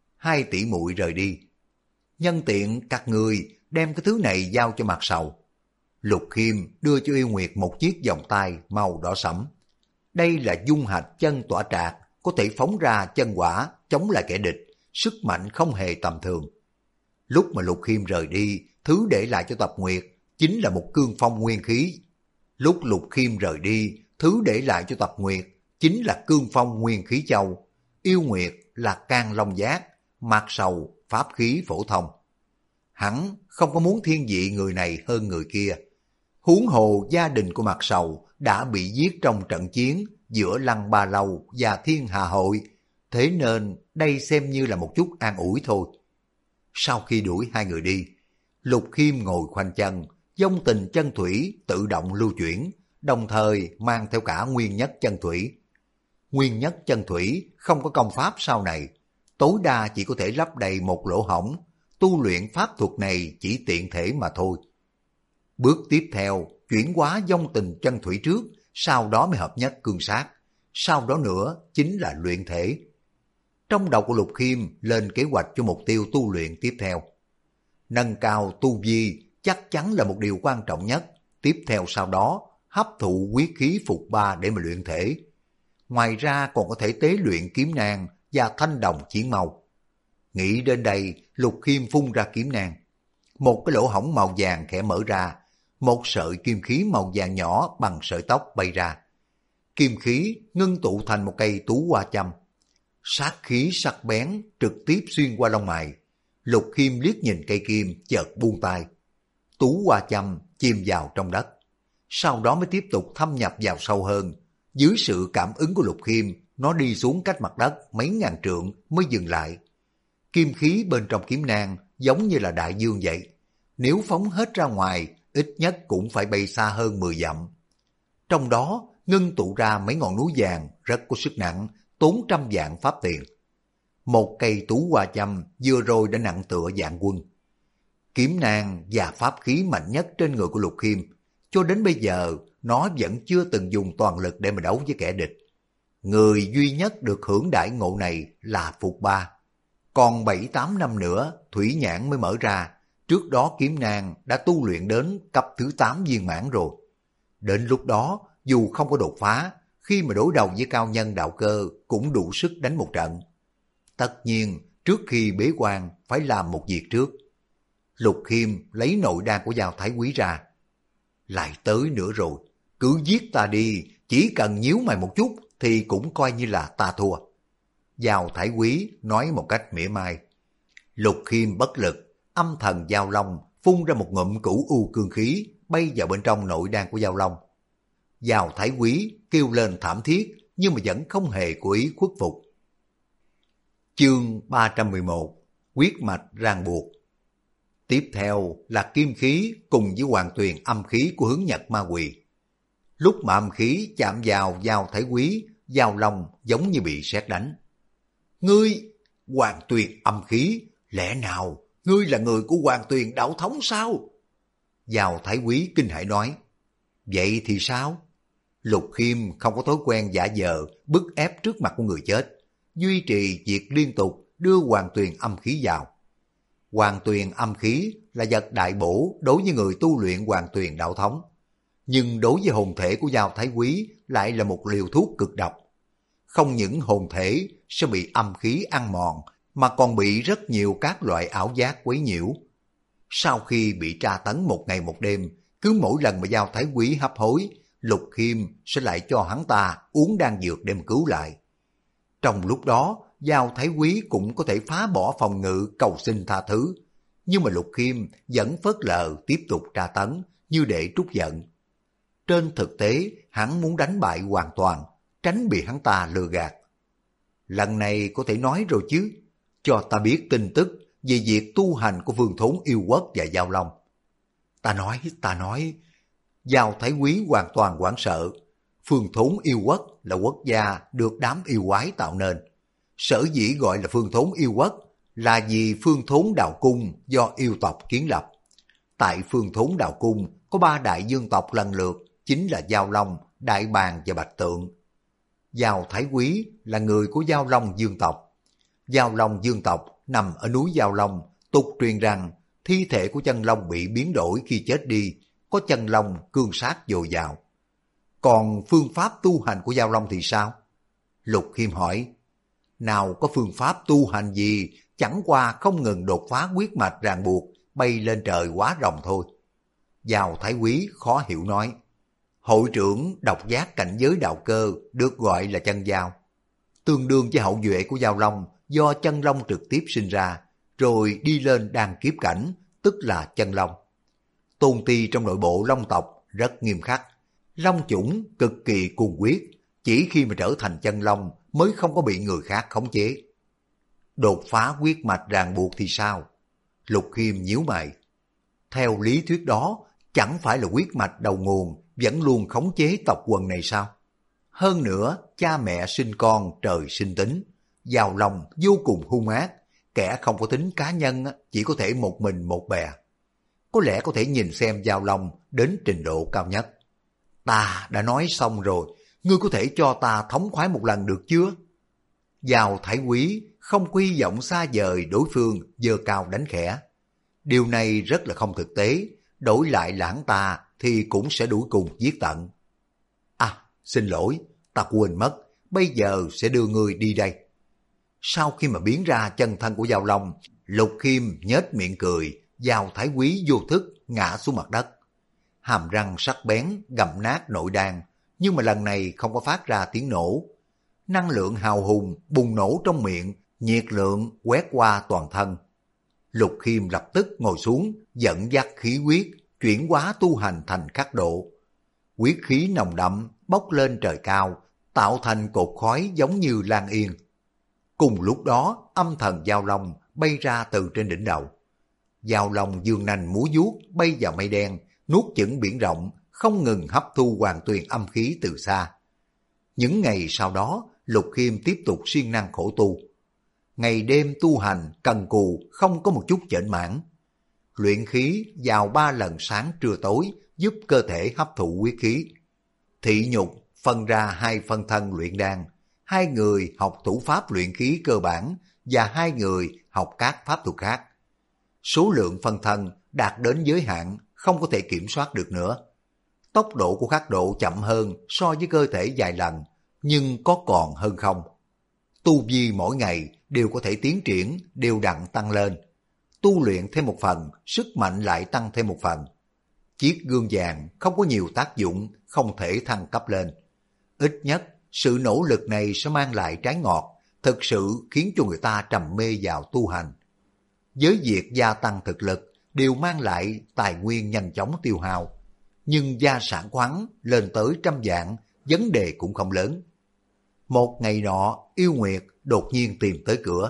2 tỷ muội rời đi. Nhân tiện các người đem cái thứ này giao cho Mặt Sầu. Lục Khiêm đưa cho Yêu Nguyệt một chiếc vòng tay màu đỏ sẫm. Đây là dung hạch chân tỏa trạc, có thể phóng ra chân quả chống lại kẻ địch, sức mạnh không hề tầm thường. Lúc mà Lục Khiêm rời đi, thứ để lại cho Tập Nguyệt chính là một cương phong nguyên khí. Lúc Lục Khiêm rời đi, thứ để lại cho Tập Nguyệt chính là cương phong nguyên khí châu. Yêu Nguyệt là can long giác, Mạc Sầu pháp khí phổ thông. Hắn không có muốn thiên vị người này hơn người kia. Huống hồ gia đình của Mạc Sầu đã bị giết trong trận chiến giữa Lăng Ba Lâu và Thiên Hà Hội, thế nên đây xem như là một chút an ủi thôi. Sau khi đuổi 2 người đi, Lục Khiêm ngồi khoanh chân, vong tình chân thủy tự động lưu chuyển, đồng thời mang theo cả nguyên nhất chân thủy. Nguyên nhất chân thủy không có công pháp sau này, tối đa chỉ có thể lấp đầy một lỗ hổng, tu luyện pháp thuật này chỉ tiện thể mà thôi. Bước tiếp theo, chuyển hóa vong tình chân thủy trước, sau đó mới hợp nhất cương sát, sau đó nữa chính là luyện thể. Trong đầu của Lục Khiêm lên kế hoạch cho mục tiêu tu luyện tiếp theo. Nâng cao tu vi chắc chắn là một điều quan trọng nhất, tiếp theo sau đó hấp thụ huyết khí phục 3 để mà luyện thể. Ngoài ra còn có thể tế luyện kiếm nang và thanh đồng chiến mâu. Nghĩ đến đây, Lục Khiêm phun ra kiếm nang. Một cái lỗ hổng màu vàng khẽ mở ra, một sợi kim khí màu vàng nhỏ bằng sợi tóc bay ra. Kim khí ngưng tụ thành một cây tú hoa châm. Sát khí sắc bén trực tiếp xuyên qua lông mày. Lục Khiêm liếc nhìn cây kim chợt buông tay. Tú hoa châm chìm vào trong đất. Sau đó mới tiếp tục thâm nhập vào sâu hơn. Dưới sự cảm ứng của Lục Khiêm, nó đi xuống cách mặt đất mấy ngàn trượng mới dừng lại. Kim khí bên trong kiếm nang giống như là đại dương vậy. Nếu phóng hết ra ngoài, ít nhất cũng phải bay xa hơn 10 dặm. Trong đó ngưng tụ ra mấy ngọn núi vàng rất có sức nặng, tốn trăm vạn pháp tiền. Một cây tú hoa châm vừa rồi đã nặng tựa vạn quân. Kiếm nang và pháp khí mạnh nhất trên người của Lục Khiêm, cho đến bây giờ nó vẫn chưa từng dùng toàn lực để mà đấu với kẻ địch. Người duy nhất được hưởng đãi ngộ này là Phục Ba. Còn 7-8 năm nữa thủy nhãn mới mở ra, trước đó kiếm nang đã tu luyện đến cấp thứ 8 viên mãn rồi. Đến lúc đó dù không có đột phá, khi mà đối đầu với cao nhân đạo cơ cũng đủ sức đánh một trận. Tất nhiên trước khi bế quan phải làm một việc trước. Lục Khiêm lấy nội đan của Giao Thái Quý ra. Lại tới nữa rồi, cứ giết ta đi, chỉ cần nhíu mày một chút thì cũng coi như là ta thua. Giao Thái Quý nói một cách mỉa mai. Lục Khiêm bất lực, âm thần Giao Long phun ra một ngụm cửu u cương khí bay vào bên trong nội đan của Giao Long. Giao Thái Quý kêu lên thảm thiết nhưng mà vẫn không hề cố ý khuất phục. Chương 311 Huyết mạch ràng buộc. Tiếp theo là kim khí cùng với hoàng tuyền âm khí của hướng Nhật Ma Quỳ. Lúc mà âm khí chạm vào Giao Thái Quý, Giao Long giống như bị sét đánh. Ngươi, hoàng tuyền âm khí, lẽ nào ngươi là người của hoàng tuyền đạo thống sao? Giao Thái Quý kinh hãi nói. Vậy thì sao? Lục Khiêm không có thói quen giả vờ bức ép trước mặt của người chết, duy trì việc liên tục đưa hoàng tuyền âm khí vào. Hoàng tuyền âm khí là vật đại bổ đối với người tu luyện hoàng tuyền đạo thống, nhưng đối với hồn thể của Giao Thái Quý lại là một liều thuốc cực độc. Không những hồn thể sẽ bị âm khí ăn mòn, mà còn bị rất nhiều các loại ảo giác quấy nhiễu. Sau khi bị tra tấn một ngày một đêm, cứ mỗi lần mà Giao Thái Quý hấp hối, Lục Khiêm sẽ lại cho hắn ta uống đan dược đem cứu lại. Trong lúc đó, Giao Thái Quý cũng có thể phá bỏ phòng ngự cầu xin tha thứ, nhưng mà Lục Khiêm vẫn phớt lờ tiếp tục tra tấn như để trút giận. Trên thực tế, hắn muốn đánh bại hoàn toàn, tránh bị hắn ta lừa gạt. Lần này có thể nói rồi chứ, cho ta biết tin tức về việc tu hành của Phương Thốn Yêu Quốc và Giao Long. Ta nói, Giao Thái Quý hoàn toàn hoảng sợ. Phương Thốn Yêu Quốc là quốc gia được đám yêu quái tạo nên. Sở dĩ gọi là Phương Thốn Yêu Quốc là vì Phương Thốn Đạo Cung do yêu tộc kiến lập. Tại Phương Thốn Đạo Cung có 3 đại dương tộc lần lượt, chính là Giao Long, Đại Bàng và Bạch Tượng. Giao Thái Quý là người của Giao Long dương tộc. Giao Long dương tộc nằm ở núi Giao Long, tục truyền rằng thi thể của chân long bị biến đổi khi chết đi, có chân long cương sát dồi dào. Còn phương pháp tu hành của Giao Long thì sao? Lục Khiêm hỏi. Nào có phương pháp tu hành gì, chẳng qua không ngừng đột phá huyết mạch ràng buộc, bay lên trời quá rồng thôi. Giao Thái Quý khó hiểu nói. Hội trưởng độc giác cảnh giới đạo cơ được gọi là chân giao, tương đương với hậu duệ của Giao Long do chân long trực tiếp sinh ra, rồi đi lên đan kiếp cảnh, tức là chân long. Tôn ti trong nội bộ long tộc rất nghiêm khắc, long chủng cực kỳ cuồng quyết, chỉ khi mà trở thành chân long mới không có bị người khác khống chế. Đột phá huyết mạch ràng buộc thì sao? Lục Khiêm nhíu mày. Theo lý thuyết đó, chẳng phải là huyết mạch đầu nguồn vẫn luôn khống chế tộc quần này sao? Hơn nữa, cha mẹ sinh con trời sinh tính, Giao Long vô cùng hung ác, kẻ không có tính cá nhân chỉ có thể một mình một bè. Có lẽ có thể nhìn xem Giao Long đến trình độ cao nhất. Ta đã nói xong rồi, ngươi có thể cho ta thống khoái một lần được chưa? Giao Thái Quý không có hy vọng xa vời đối phương giơ cao đánh khẽ. Điều này rất là không thực tế, đổi lại là hắn ta thì cũng sẽ đuổi cùng giết tận. À, xin lỗi, ta quên mất, bây giờ sẽ đưa ngươi đi đây. Sau khi mà biến ra chân thân của Giao Long, Lục Khiêm nhếch miệng cười, Giao Thái Quý vô thức ngã xuống mặt đất. Hàm răng sắc bén gặm nát nội đan, nhưng mà lần này không có phát ra tiếng nổ. Năng lượng hào hùng bùng nổ trong miệng, nhiệt lượng quét qua toàn thân. Lục Khiêm lập tức ngồi xuống, dẫn dắt khí huyết, chuyển hóa tu hành thành khắc độ. Huyết khí nồng đậm bốc lên trời cao, tạo thành cột khói giống như lan yên. Cùng lúc đó, âm thần Giao Long bay ra từ trên đỉnh đầu. Giao Long dương nanh múa vuốt bay vào mây đen, nuốt chửng biển rộng, không ngừng hấp thu hoàn tuyền âm khí từ xa. Những ngày sau đó, Lục Khiêm tiếp tục siêng năng khổ tu. Ngày đêm tu hành, cần cù, không có một chút chểnh mãn. Luyện khí vào 3 lần sáng trưa tối, giúp cơ thể hấp thụ huyết khí. Thị Nhục phân ra 2 phân thân luyện đan, 2 người học thủ pháp luyện khí cơ bản và 2 người học các pháp thuật khác. Số lượng phân thân đạt đến giới hạn, không có thể kiểm soát được nữa. Tốc độ của khắc độ chậm hơn so với cơ thể vài lần, nhưng có còn hơn không. Tu vi mỗi ngày đều có thể tiến triển, đều đặn tăng lên. Tu luyện thêm một phần, sức mạnh lại tăng thêm một phần. Chiếc gương vàng không có nhiều tác dụng, không thể thăng cấp lên. Ít nhất, sự nỗ lực này sẽ mang lại trái ngọt, thực sự khiến cho người ta trầm mê vào tu hành. Với việc gia tăng thực lực, đều mang lại tài nguyên nhanh chóng tiêu hao. Nhưng gia sản khoáng lên tới 100 vạn, vấn đề cũng không lớn. Một ngày nọ, Yêu Nguyệt đột nhiên tìm tới cửa.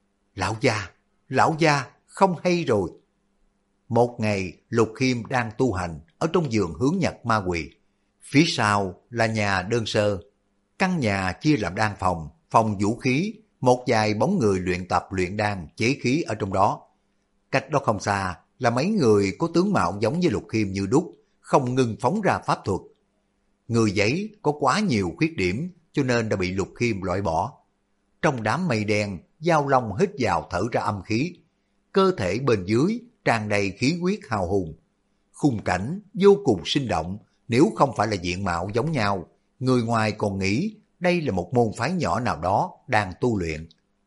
Lão gia, không hay rồi. Một ngày, Lục Khiêm đang tu hành ở trong vườn hướng nhật ma quỷ. Phía sau là nhà đơn sơ. Căn nhà chia làm đan phòng, phòng vũ khí, một vài bóng người luyện tập luyện đan chế khí ở trong đó. Cách đó không xa là mấy người có tướng mạo giống với Lục Khiêm như đúc, không ngừng phóng ra pháp thuật. Người giấy có quá nhiều khuyết điểm cho nên đã bị Lục Khiêm loại bỏ. Trong đám mây đen, Giao Long hít vào thở ra âm khí. Cơ thể bên dưới tràn đầy khí huyết hào hùng. Khung cảnh vô cùng sinh động, nếu không phải là diện mạo giống nhau, người ngoài còn nghĩ đây là một môn phái nhỏ nào đó đang tu luyện.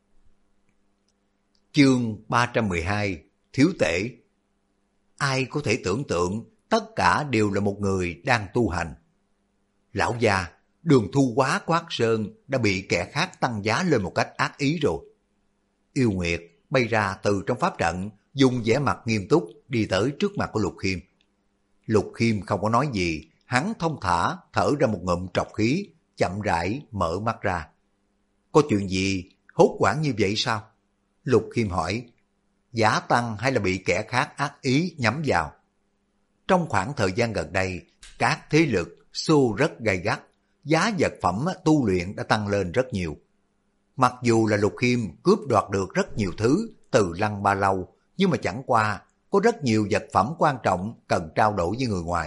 Chương 312 Thiếu tể. Ai có thể tưởng tượng tất cả đều là một người đang tu hành. Lão già, đường thu quá của Hắc Sơn đã bị kẻ khác tăng giá lên một cách ác ý rồi. Yêu Nguyệt bay ra từ trong pháp trận, dùng vẻ mặt nghiêm túc đi tới trước mặt của Lục Khiêm. Lục Khiêm không có nói gì, hắn thông thả thở ra một ngụm trọc khí, chậm rãi mở mắt ra. Có chuyện gì hốt hoảng như vậy sao? Lục Khiêm hỏi. Giá tăng hay là bị kẻ khác ác ý nhắm vào? Trong khoảng thời gian gần đây, các thế lực xô rất gay gắt, giá vật phẩm tu luyện đã tăng lên rất nhiều. Mặc dù là Lục Khiêm cướp đoạt được rất nhiều thứ từ Lăng Ba Lâu, nhưng mà chẳng qua có rất nhiều vật phẩm quan trọng cần trao đổi với người ngoài.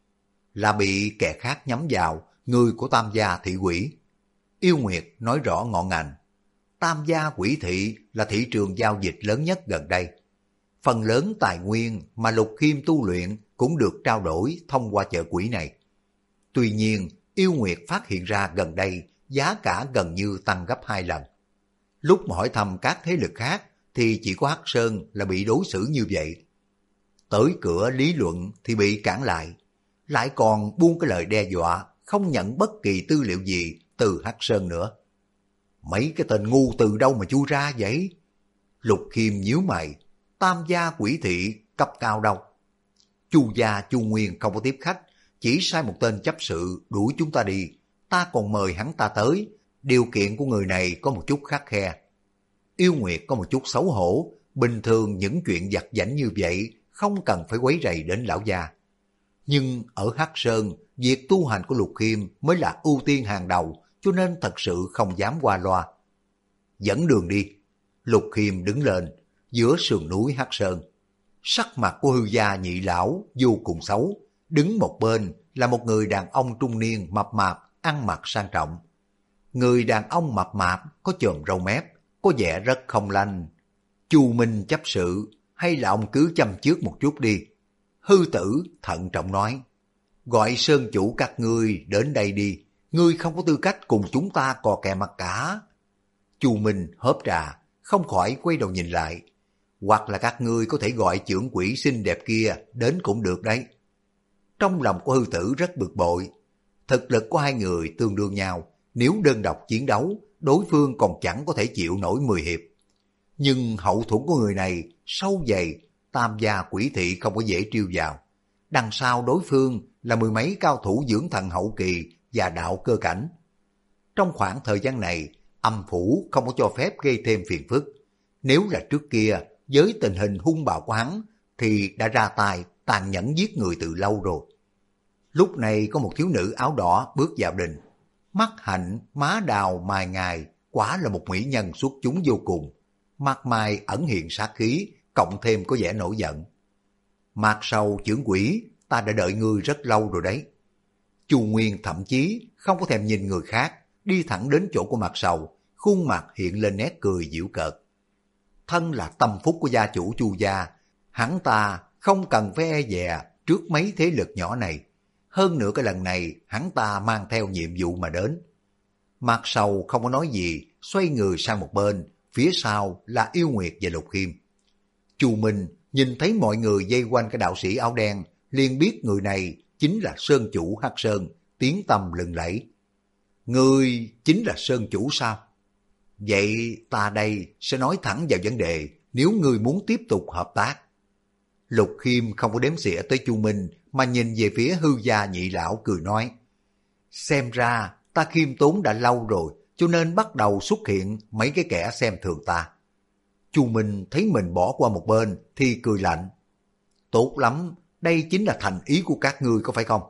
Là bị kẻ khác nhắm vào, người của Tam gia thị quỷ. Yêu Nguyệt nói rõ ngọn ngành. Tam gia quỷ thị là thị trường giao dịch lớn nhất gần đây. Phần lớn tài nguyên mà Lục Khiêm tu luyện cũng được trao đổi thông qua chợ quỷ này. Tuy nhiên, Yêu Nguyệt phát hiện ra gần đây giá cả gần như tăng gấp 2 lần. Lúc mà hỏi thăm các thế lực khác thì chỉ có Hắc Sơn là bị đối xử như vậy. Tới cửa lý luận thì bị cản lại còn buông cái lời đe dọa không nhận bất kỳ tư liệu gì từ Hắc Sơn nữa. Mấy cái tên ngu từ đâu mà chui ra vậy? Lục Khiêm nhíu mày, Tam gia quỷ thị cấp cao đâu? Chu gia Chu Nguyên không có tiếp khách, chỉ sai một tên chấp sự đuổi chúng ta đi. Ta còn mời hắn ta tới, điều kiện của người này có một chút khắt khe. Yêu Nguyệt có một chút xấu hổ, bình thường những chuyện vặt vãnh như vậy không cần phải quấy rầy đến lão gia. Nhưng ở Hắc Sơn, việc tu hành của Lục Khiêm mới là ưu tiên hàng đầu, cho nên thật sự không dám qua loa. Dẫn đường đi. Lục Khiêm đứng lên, giữa sườn núi Hắc Sơn. Sắc mặt của Hư gia nhị lão vô cùng xấu, đứng một bên là một người đàn ông trung niên mập mạp, ăn mặc sang trọng. Người đàn ông mập mạp có chòm râu mép, có vẻ rất không lanh. Chu Minh chấp sự, hay là ông cứ chăm trước một chút đi. Hư tử thận trọng nói, gọi sơn chủ các ngươi đến đây đi, ngươi không có tư cách cùng chúng ta cò kè mặt cả. Chu Minh hớp trà, không khỏi quay đầu nhìn lại. Hoặc là các ngươi có thể gọi trưởng quỷ xinh đẹp kia đến cũng được đấy. Trong lòng của Hư tử rất bực bội. Thực lực của hai người tương đương nhau, nếu đơn độc chiến đấu, đối phương còn chẳng có thể chịu nổi 10 hiệp. Nhưng hậu thuẫn của người này sâu dày, Tam gia quỷ thị không có dễ trêu vào. Đằng sau đối phương là mười mấy cao thủ dưỡng thần hậu kỳ và đạo cơ cảnh. Trong khoảng thời gian này, âm phủ không có cho phép gây thêm phiền phức. Nếu là trước kia, với tình hình hung bạo của hắn, thì đã ra tay tàn nhẫn giết người từ lâu rồi. Lúc này có một thiếu nữ áo đỏ bước vào đình. Mắt hạnh, má đào, mày ngài, quả là một mỹ nhân xuất chúng vô cùng. Mặt mày ẩn hiện sát khí, cộng thêm có vẻ nổi giận. Mạc Sầu trưởng quỷ, ta đã đợi ngươi rất lâu rồi đấy. Chu Nguyên thậm chí không có thèm nhìn người khác, đi thẳng đến chỗ của Mạc Sầu, khuôn mặt hiện lên nét cười giễu cợt. Thân là tâm phúc của gia chủ Chu gia, hắn ta không cần phải e dè trước mấy thế lực nhỏ này. Hơn nữa cái lần này hắn ta mang theo nhiệm vụ mà đến. Mạc Sầu không có nói gì, xoay người sang một bên, phía sau là Yêu Nguyệt và Lục Khiêm. Chu Minh nhìn thấy mọi người vây quanh cái đạo sĩ áo đen, liền biết người này chính là Sơn chủ Hắc Sơn, tiếng tăm lừng lẫy. Ngươi chính là Sơn chủ sao? Vậy ta đây sẽ nói thẳng vào vấn đề, nếu ngươi muốn tiếp tục hợp tác. Lục Khiêm không có đếm xỉa tới Chu Minh, mà nhìn về phía Hư gia nhị lão cười nói, xem ra ta khiêm tốn đã lâu rồi, cho nên bắt đầu xuất hiện mấy cái kẻ xem thường ta. Chu Minh thấy mình bỏ qua một bên thì cười lạnh. Tốt lắm, đây chính là thành ý của các ngươi có phải không?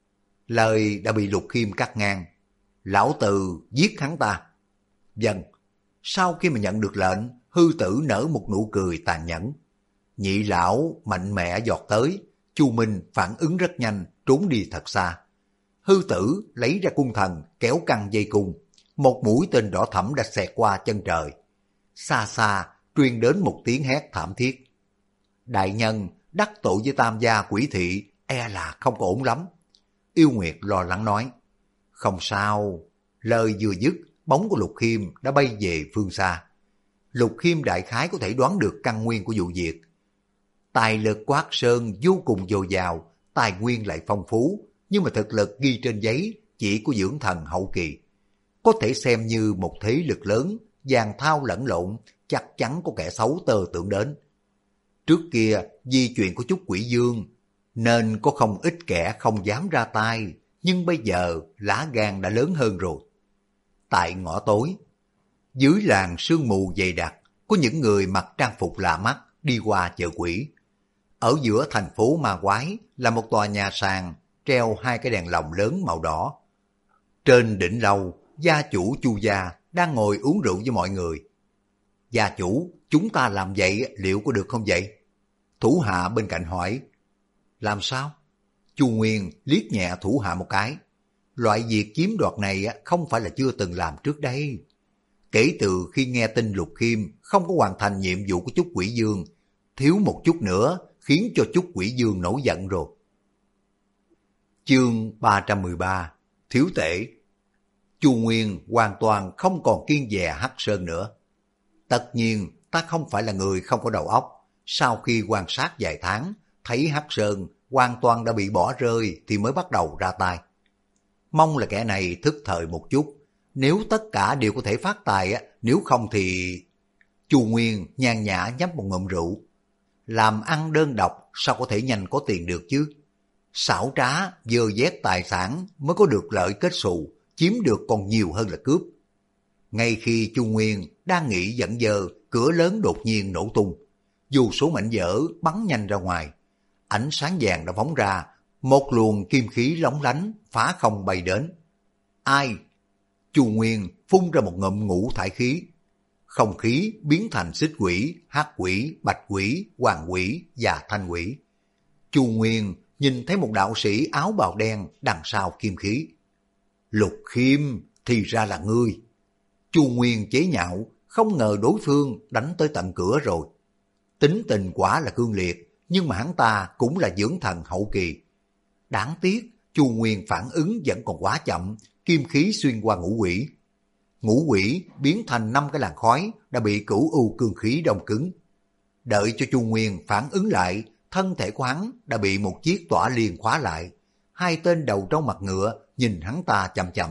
Lời đã bị Lục Khiêm cắt ngang. Lão Từ giết hắn ta. Vâng. Sau khi mà nhận được lệnh, Hư tử nở một nụ cười tàn nhẫn. Nhị lão mạnh mẽ giọt tới, Chu Minh phản ứng rất nhanh, trốn đi thật xa. Hư tử lấy ra cung thần, kéo căng dây cung. Một mũi tên đỏ thẫm đã xẹt qua chân trời. Xa xa truyền đến một tiếng hét thảm thiết. Đại nhân đắc tội với Tam gia quỷ thị, e là không có ổn lắm. Yêu Nguyệt lo lắng nói. Không sao. Lời vừa dứt, bóng của Lục Khiêm đã bay về phương xa. Lục Khiêm đại khái có thể đoán được căn nguyên của vụ việc. Tài lực của Hắc Sơn vô cùng dồi dào, tài nguyên lại phong phú, nhưng mà thực lực ghi trên giấy chỉ của dưỡng thần hậu kỳ. Có thể xem như một thế lực lớn, dàn thao lẫn lộn, chắc chắn có kẻ xấu tơ tưởng đến. Trước kia, vì chuyện của Chúc Quỷ Dương, nên có không ít kẻ không dám ra tay, nhưng bây giờ lá gan đã lớn hơn rồi. Tại ngõ tối, dưới làn sương mù dày đặc, có những người mặc trang phục lạ mắt đi qua chợ quỷ. Ở giữa thành phố ma quái là một tòa nhà sàn treo hai cái đèn lồng lớn màu đỏ. Trên đỉnh lầu, gia chủ Chu gia đang ngồi uống rượu với mọi người. Gia chủ, chúng ta làm vậy liệu có được không vậy? Thủ hạ bên cạnh hỏi. Làm sao? Chu Nguyên liếc nhẹ thủ hạ một cái. Loại việc chiếm đoạt này không phải là chưa từng làm trước đây. Kể từ khi nghe tin Lục Khiêm không có hoàn thành nhiệm vụ của Chúc Quỷ Dương, thiếu một chút nữa khiến cho Chúc Quỷ Dương nổi giận rồi. Chương 313 Thiếu tể. Chu Nguyên hoàn toàn không còn kiêng dè Hắc Sơn nữa. Tất nhiên ta không phải là người không có đầu óc. Sau khi quan sát vài tháng, thấy Hắc Sơn hoàn toàn đã bị bỏ rơi thì mới bắt đầu ra tay. Mong là kẻ này thức thời một chút. Nếu tất cả đều có thể phát tài, nếu không thì... Chu Nguyên nhàn nhã nhấp một ngụm rượu. Làm ăn đơn độc sao có thể nhanh có tiền được chứ? Xảo trá, dơ vét tài sản mới có được lợi kết xù, chiếm được còn nhiều hơn là cướp. Ngay khi Chu Nguyên đang nghĩ giận dơ, cửa lớn đột nhiên nổ tung. Dù số mảnh vỡ bắn nhanh ra ngoài. Ánh sáng vàng đã phóng ra, một luồng kim khí lóng lánh phá không bay đến. Ai? Chu Nguyên phun ra một ngụm ngũ thải khí. Không khí biến thành xích quỷ, hắc quỷ, bạch quỷ, hoàng quỷ và thanh quỷ. Chu Nguyên nhìn thấy một đạo sĩ áo bào đen đằng sau kim khí. Lục Khiêm, thì ra là ngươi. Chu Nguyên chế nhạo, không ngờ đối phương đánh tới tận cửa rồi. Tính tình quả là cương liệt, nhưng mà hắn ta cũng là dưỡng thần hậu kỳ. Đáng tiếc, Chu Nguyên phản ứng vẫn còn quá chậm, kim khí xuyên qua ngũ quỷ. Ngũ quỷ biến thành 5 cái làn khói đã bị cửu u cương khí đông cứng. Đợi cho Chu Nguyên phản ứng lại, thân thể của hắn đã bị một chiếc tỏa liên khóa lại. Hai tên đầu trâu mặt ngựa nhìn hắn ta chằm chằm.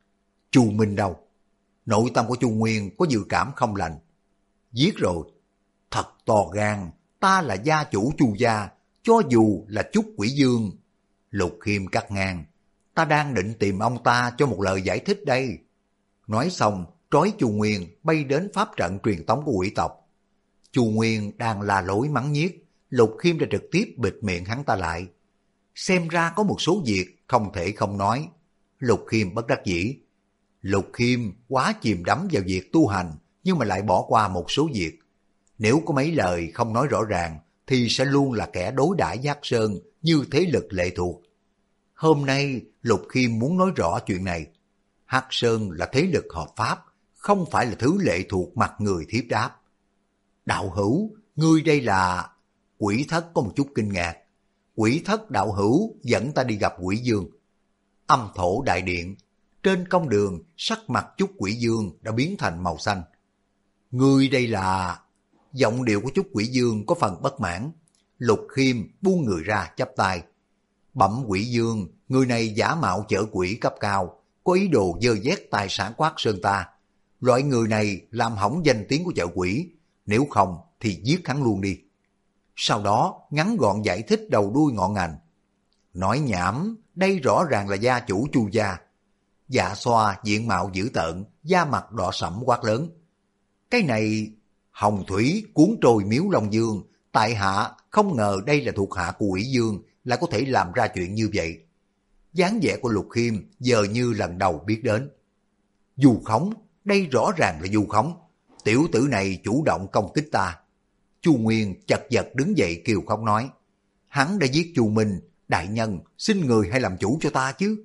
Chu Minh đâu? Nội tâm của Chu Nguyên có dự cảm không lành. Giết rồi. Thật to gan, ta là gia chủ Chu gia, cho dù là Chúc Quỷ Dương. Lục Khiêm cắt ngang. Ta đang định tìm ông ta cho một lời giải thích đây. Nói xong, trói Chu Nguyên bay đến pháp trận truyền tống của quỷ tộc. Chu Nguyên đang la lối mắng nhiếc, Lục Khiêm đã trực tiếp bịt miệng hắn ta lại. Xem ra có một số việc không thể không nói. Lục Khiêm bất đắc dĩ. Lục Khiêm quá chìm đắm vào việc tu hành, nhưng mà lại bỏ qua một số việc. Nếu có mấy lời không nói rõ ràng, thì sẽ luôn là kẻ đối đãi Giác Sơn như thế lực lệ thuộc. Hôm nay, Lục Khiêm muốn nói rõ chuyện này. Hắc Sơn là thế lực hợp pháp, không phải là thứ lệ thuộc mặt người thiếp đáp. Đạo hữu, ngươi đây là... Quỷ thất có một chút kinh ngạc. Quỷ thất đạo hữu dẫn ta đi gặp Quỷ Dương. Âm thổ đại điện. Trên công đường, sắc mặt Chúc Quỷ Dương đã biến thành màu xanh. Ngươi đây là... Giọng điệu của Chúc Quỷ Dương có phần bất mãn. Lục Khiêm buông người ra chắp tay. Bẩm Quỷ Dương, người này giả mạo chở quỷ cấp cao, có ý đồ dơ vét tài sản của Hắc Sơn ta. Loại người này làm hỏng danh tiếng của chợ quỷ, nếu không thì giết hắn luôn đi. Sau đó ngắn gọn giải thích đầu đuôi ngọn ngành. Nói nhảm, đây rõ ràng là gia chủ Chu gia. Dạ xoa diện mạo dữ tợn, da mặt đỏ sẫm quát lớn. Cái này, hồng thủy cuốn trôi miếu Long Dương, tại hạ không ngờ đây là thuộc hạ của Quỷ Dương lại có thể làm ra chuyện như vậy. Dáng vẻ của Lục Khiêm giờ như lần đầu biết đến. Vu khống, đây rõ ràng là vu khống. Tiểu tử này chủ động công kích ta. Chu Nguyên chật vật đứng dậy kiều khóc nói. Hắn đã giết Chu Minh, đại nhân, xin người hãy làm chủ cho ta chứ.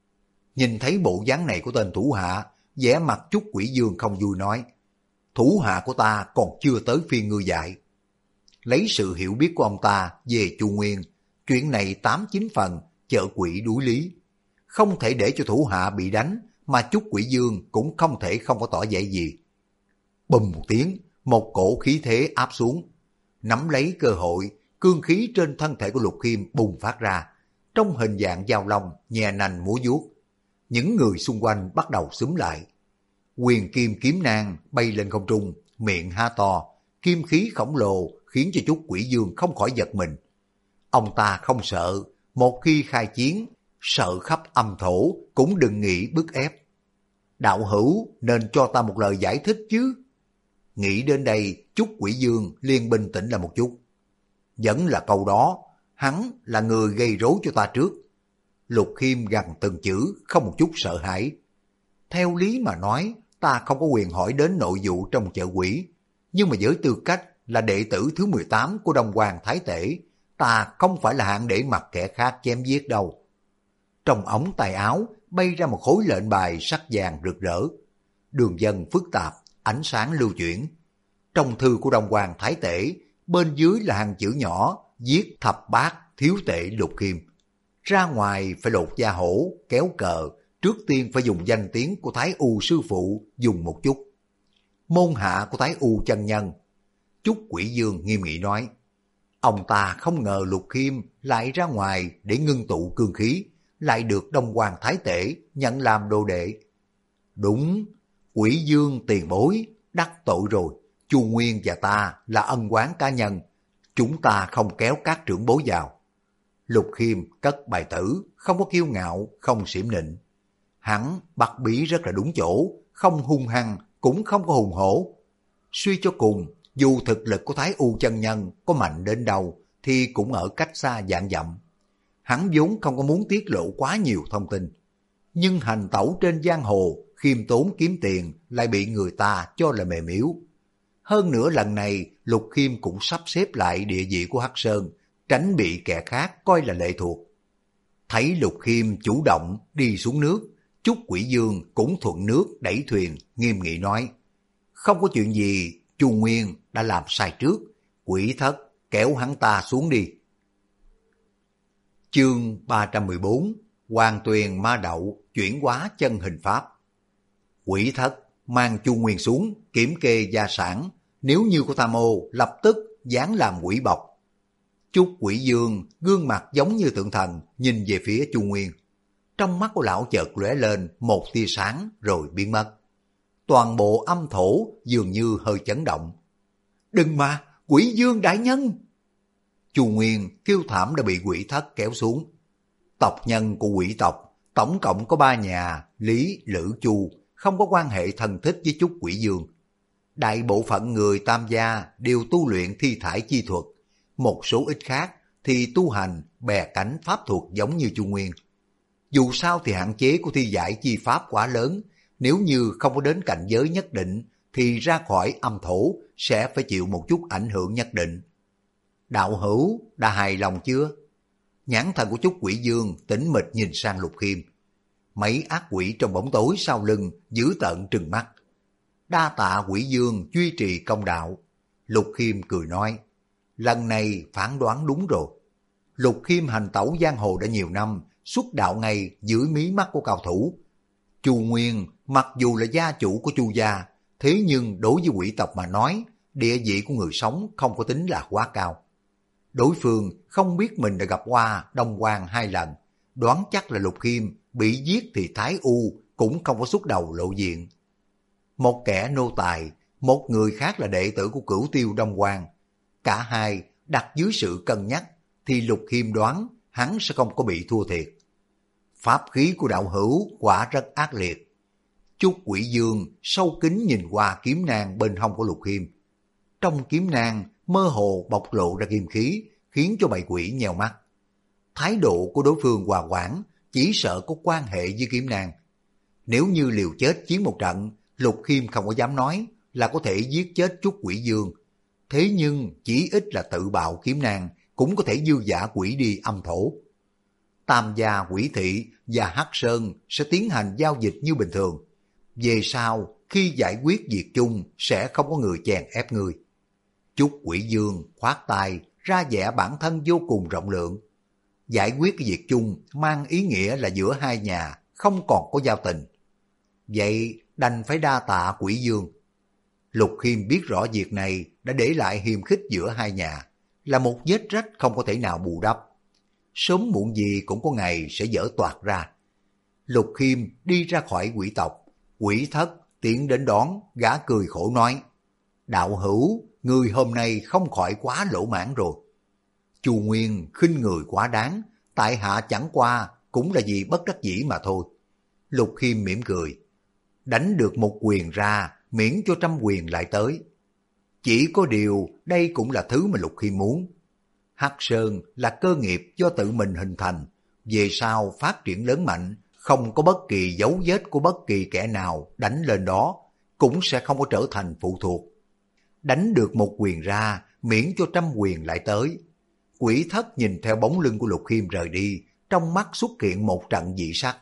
Nhìn thấy bộ dáng này của tên thủ hạ, vẻ mặt Chúc Quỷ Dương không vui nói. Thủ hạ của ta còn chưa tới phiên ngươi dạy. Lấy sự hiểu biết của ông ta về Chu Nguyên, chuyện này 8-9 phần chợ quỷ đuổi lý. Không thể để cho thủ hạ bị đánh, mà Chúc Quỷ Dương cũng không thể không có tỏ vẻ gì. Bùm một tiếng, một cổ khí thế áp xuống. Nắm lấy cơ hội, cương khí trên thân thể của Lục Khiêm bùng phát ra, trong hình dạng dao long nhẹ nành múa vuốt. những người xung quanh bắt đầu xúm lại. Quyền kim kiếm nang bay lên không trung, miệng há to, kim khí khổng lồ khiến cho Trúc Quỷ Dương không khỏi giật mình. Ông ta không sợ, một khi khai chiến, sợ khắp âm thổ cũng đừng nghĩ bức ép. Đạo hữu nên cho ta một lời giải thích chứ. Nghĩ đến đây, Trúc Quỷ Dương liền bình tĩnh lại một chút. Vẫn là câu đó, hắn là người gây rối cho ta trước. Lục Khiêm gằn từng chữ, không một chút sợ hãi. Theo lý mà nói, ta không có quyền hỏi đến nội vụ trong chợ quỷ, nhưng mà với tư cách là đệ tử thứ 18 của Đông Hoàng Thái Tể, ta không phải là hạng để mặc kẻ khác chém giết đâu. Trong ống tay áo bay ra một khối lệnh bài sắc vàng rực rỡ, đường vân phức tạp, ánh sáng lưu chuyển. Trong thư của Đông Hoàng Thái Tể, bên dưới là hàng chữ nhỏ viết thập bát thiếu tể Lục Khiêm. Ra ngoài phải lột da hổ, kéo cờ, trước tiên phải dùng danh tiếng của Thái U sư phụ dùng một chút. Môn hạ của Thái U chân nhân. Trúc Quỷ Dương nghiêm nghị nói, ông ta không ngờ Lục Khiêm lại ra ngoài để ngưng tụ cương khí, lại được Đông Hoàng Thái Tể nhận làm đồ đệ. Đúng, Quỷ Dương tiền bối, đắc tội rồi, Chu Nguyên và ta là ân oán cá nhân, chúng ta không kéo các trưởng bối vào. Lục Khiêm cất bài tử, không có kiêu ngạo, không xỉm nịnh. Hắn bắt bí rất là đúng chỗ, không hung hăng, cũng không có hùng hổ. Suy cho cùng, dù thực lực của Thái U chân nhân có mạnh đến đâu, thì cũng ở cách xa vạn dặm. Hắn vốn không có muốn tiết lộ quá nhiều thông tin. Nhưng hành tẩu trên giang hồ, khiêm tốn kiếm tiền lại bị người ta cho là mềm yếu. Hơn nữa lần này, Lục Khiêm cũng sắp xếp lại địa vị của Hắc Sơn, tránh bị kẻ khác coi là lệ thuộc. Thấy Lục Khiêm chủ động đi xuống nước, Trúc Quỷ Dương cũng thuận nước đẩy thuyền, nghiêm nghị nói, không có chuyện gì, Chu Nguyên đã làm sai trước, Quỷ Thất kéo hắn ta xuống đi. Chương 314, Hoàng Tuyền Ma Đậu chuyển hóa chân hình pháp. Quỷ Thất mang Chu Nguyên xuống, kiểm kê gia sản, nếu như có tham ô lập tức dán làm quỷ bọc. Trúc Quỷ Dương gương mặt giống như tượng thần nhìn về phía Chu Nguyên. Trong mắt của lão chợt lóe lên một tia sáng rồi biến mất. Toàn bộ âm thổ dường như hơi chấn động. Đừng mà, Quỷ Dương đại nhân! Chu Nguyên kêu thảm đã bị Quỷ Thất kéo xuống. Tộc nhân của quỷ tộc tổng cộng có 3 nhà, Lý, Lữ, Chu, không có quan hệ thân thích với Trúc Quỷ Dương. Đại bộ phận người Tam gia đều tu luyện thi thải chi thuật, một số ít khác thì tu hành bè cánh pháp thuật giống như Chu Nguyên. Dù sao thì hạn chế của thi giải chi pháp quá lớn, nếu như không có đến cảnh giới nhất định thì ra khỏi âm thổ sẽ phải chịu một chút ảnh hưởng nhất định. Đạo hữu đã hài lòng chưa? Nhãn thần của Trúc Quỷ Dương tĩnh mịch nhìn sang Lục Khiêm. Mấy ác quỷ trong bóng tối sau lưng dữ tợn trừng mắt. Đa tạ Quỷ Dương duy trì công đạo. Lục Khiêm cười nói, lần này phán đoán đúng rồi. Lục Khiêm hành tẩu giang hồ đã nhiều năm, xuất đạo ngay dưới mí mắt của cao thủ. Chu Nguyên mặc dù là gia chủ của Chu gia, thế nhưng đối với quỷ tộc mà nói, địa vị của người sống không có tính là quá cao. Đối phương không biết mình đã gặp qua Đông Hoàng 2 lần, đoán chắc là Lục Khiêm bị giết thì Thái U cũng không có xuất đầu lộ diện. Một kẻ nô tài, một người khác là đệ tử của Cửu Tiêu Đông Hoàng. Cả hai đặt dưới sự cân nhắc thì Lục Khiêm đoán hắn sẽ không có bị thua thiệt. Pháp khí của đạo hữu quả rất ác liệt. Trúc Quỷ Dương sâu kính nhìn qua kiếm nang bên hông của Lục Khiêm. Trong kiếm nang mơ hồ bộc lộ ra kim khí, khiến cho bầy quỷ nheo mắt. Thái độ của đối phương hòa quản, chỉ sợ có quan hệ với kiếm nang. Nếu như liều chết chiến một trận, Lục Khiêm không có dám nói là có thể giết chết Trúc Quỷ Dương. Thế nhưng chỉ ít là tự bạo kiếm nang cũng có thể dư dả quỷ đi âm thổ. Tam gia Quỷ Thị và Hắc Sơn sẽ tiến hành giao dịch như bình thường. Về sau, khi giải quyết việc chung sẽ không có người chèn ép người. Trúc Quỷ Dương khoát tay ra vẻ bản thân vô cùng rộng lượng. Giải quyết cái việc chung mang ý nghĩa là giữa hai nhà không còn có giao tình. Vậy đành phải đa tạ Quỷ Dương. Lục Khiêm biết rõ việc này đã để lại hiềm khích giữa hai nhà, là một vết rách không có thể nào bù đắp. Sớm muộn gì cũng có ngày sẽ vỡ toạc ra. Lục Khiêm đi ra khỏi quỷ tộc, quỷ thất tiến đến đón, gã cười khổ nói: đạo hữu, người hôm nay không khỏi quá lỗ mãn rồi. Chu Nguyên khinh người quá đáng, tại hạ chẳng qua cũng là vì bất đắc dĩ mà thôi. Lục Khiêm mỉm cười: đánh được một quyền ra, miễn cho trăm quyền lại tới. Chỉ có điều đây cũng là thứ mà Lục Khiêm muốn. Hắc Sơn là cơ nghiệp do tự mình hình thành, về sau phát triển lớn mạnh, không có bất kỳ dấu vết của bất kỳ kẻ nào đánh lên đó, cũng sẽ không có trở thành phụ thuộc. Đánh được một quyền ra, miễn cho trăm quyền lại tới. Quỷ thất nhìn theo bóng lưng của Lục Khiêm rời đi, trong mắt xuất hiện một trận dị sắc.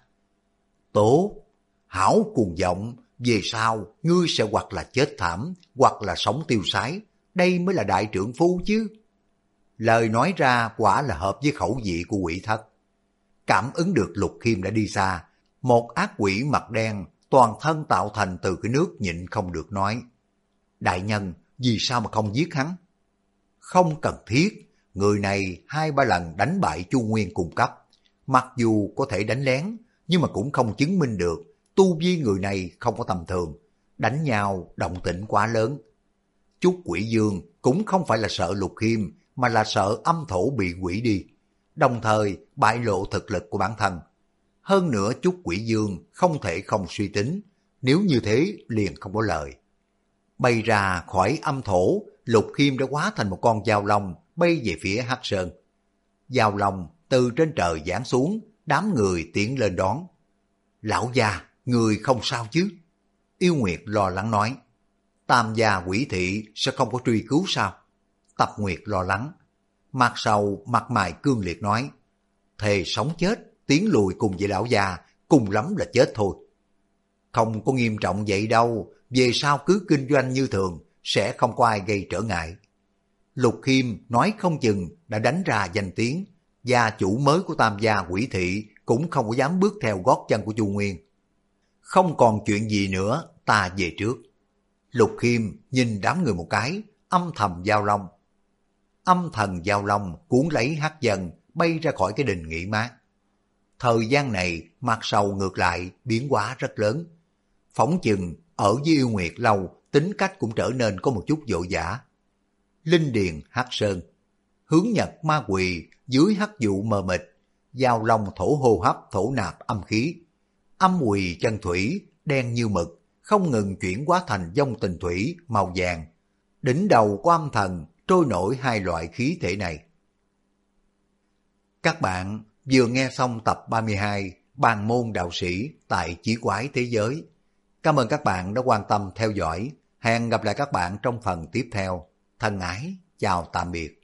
Tốt, hảo cuồng vọng, về sau ngươi sẽ hoặc là chết thảm, hoặc là sống tiêu sái, đây mới là đại trượng phu chứ. Lời nói ra quả là hợp với khẩu vị của quỷ thất. Cảm ứng được Lục Khiêm đã đi xa, một ác quỷ mặt đen, toàn thân tạo thành từ cái nước nhịn không được nói: đại nhân, vì sao mà không giết hắn? Không cần thiết, người này 2-3 lần đánh bại Chu Nguyên cung cấp. Mặc dù có thể đánh lén, nhưng mà cũng không chứng minh được tu vi người này không có tầm thường. Đánh nhau động tĩnh quá lớn. Chúc Quỷ Dương cũng không phải là sợ Lục Khiêm, mà là sợ âm thổ bị quỷ đi, đồng thời bại lộ thực lực của bản thân. Hơn nữa Chúc Quỷ Dương không thể không suy tính, nếu như thế liền không có lời. Bay ra khỏi âm thổ, Lục Khiêm đã hóa thành một con dao long bay về phía Hắc Sơn. Dao long từ trên trời giáng xuống, đám người tiến lên đón. Lão già, người không sao chứ? Yêu Nguyệt lo lắng nói. Tam gia quỷ thị sẽ không có truy cứu sao? Tập Nguyệt lo lắng. Mặt sầu mặt mày cương liệt nói: thề sống chết, tiến lùi cùng với lão già, cùng lắm là chết thôi. Không có nghiêm trọng vậy đâu, về sau cứ kinh doanh như thường, sẽ không có ai gây trở ngại. Lục Khiêm nói không chừng đã đánh ra danh tiếng, gia chủ mới của Tam gia quỷ thị cũng không có dám bước theo gót chân của Chu Nguyên. Không còn chuyện gì nữa, ta về trước. Lục Khiêm nhìn đám người một cái, âm thầm giao long. Âm thần giao long cuốn lấy Hắc Dân bay ra khỏi cái đình nghỉ mát. Thời gian này mặt sầu ngược lại biến hóa rất lớn. Phỏng chừng ở với Yêu Nguyệt lâu, tính cách cũng trở nên có một chút vội vã. Linh điền Hắc Sơn, hướng nhật ma quỳ dưới hắc vụ mờ mịt, giao long thổ hô hấp thổ nạp âm khí. Âm quỳ chân thủy đen như mực, không ngừng chuyển hóa thành dông tình thủy màu vàng. Đỉnh đầu của âm thần trôi nổi 2 loại khí thể này. Các bạn vừa nghe xong tập 32 Bàn môn đạo sĩ tại Chí Quái Thế Giới. Cảm ơn các bạn đã quan tâm theo dõi. Hẹn gặp lại các bạn trong phần tiếp theo. Thân ái, chào tạm biệt.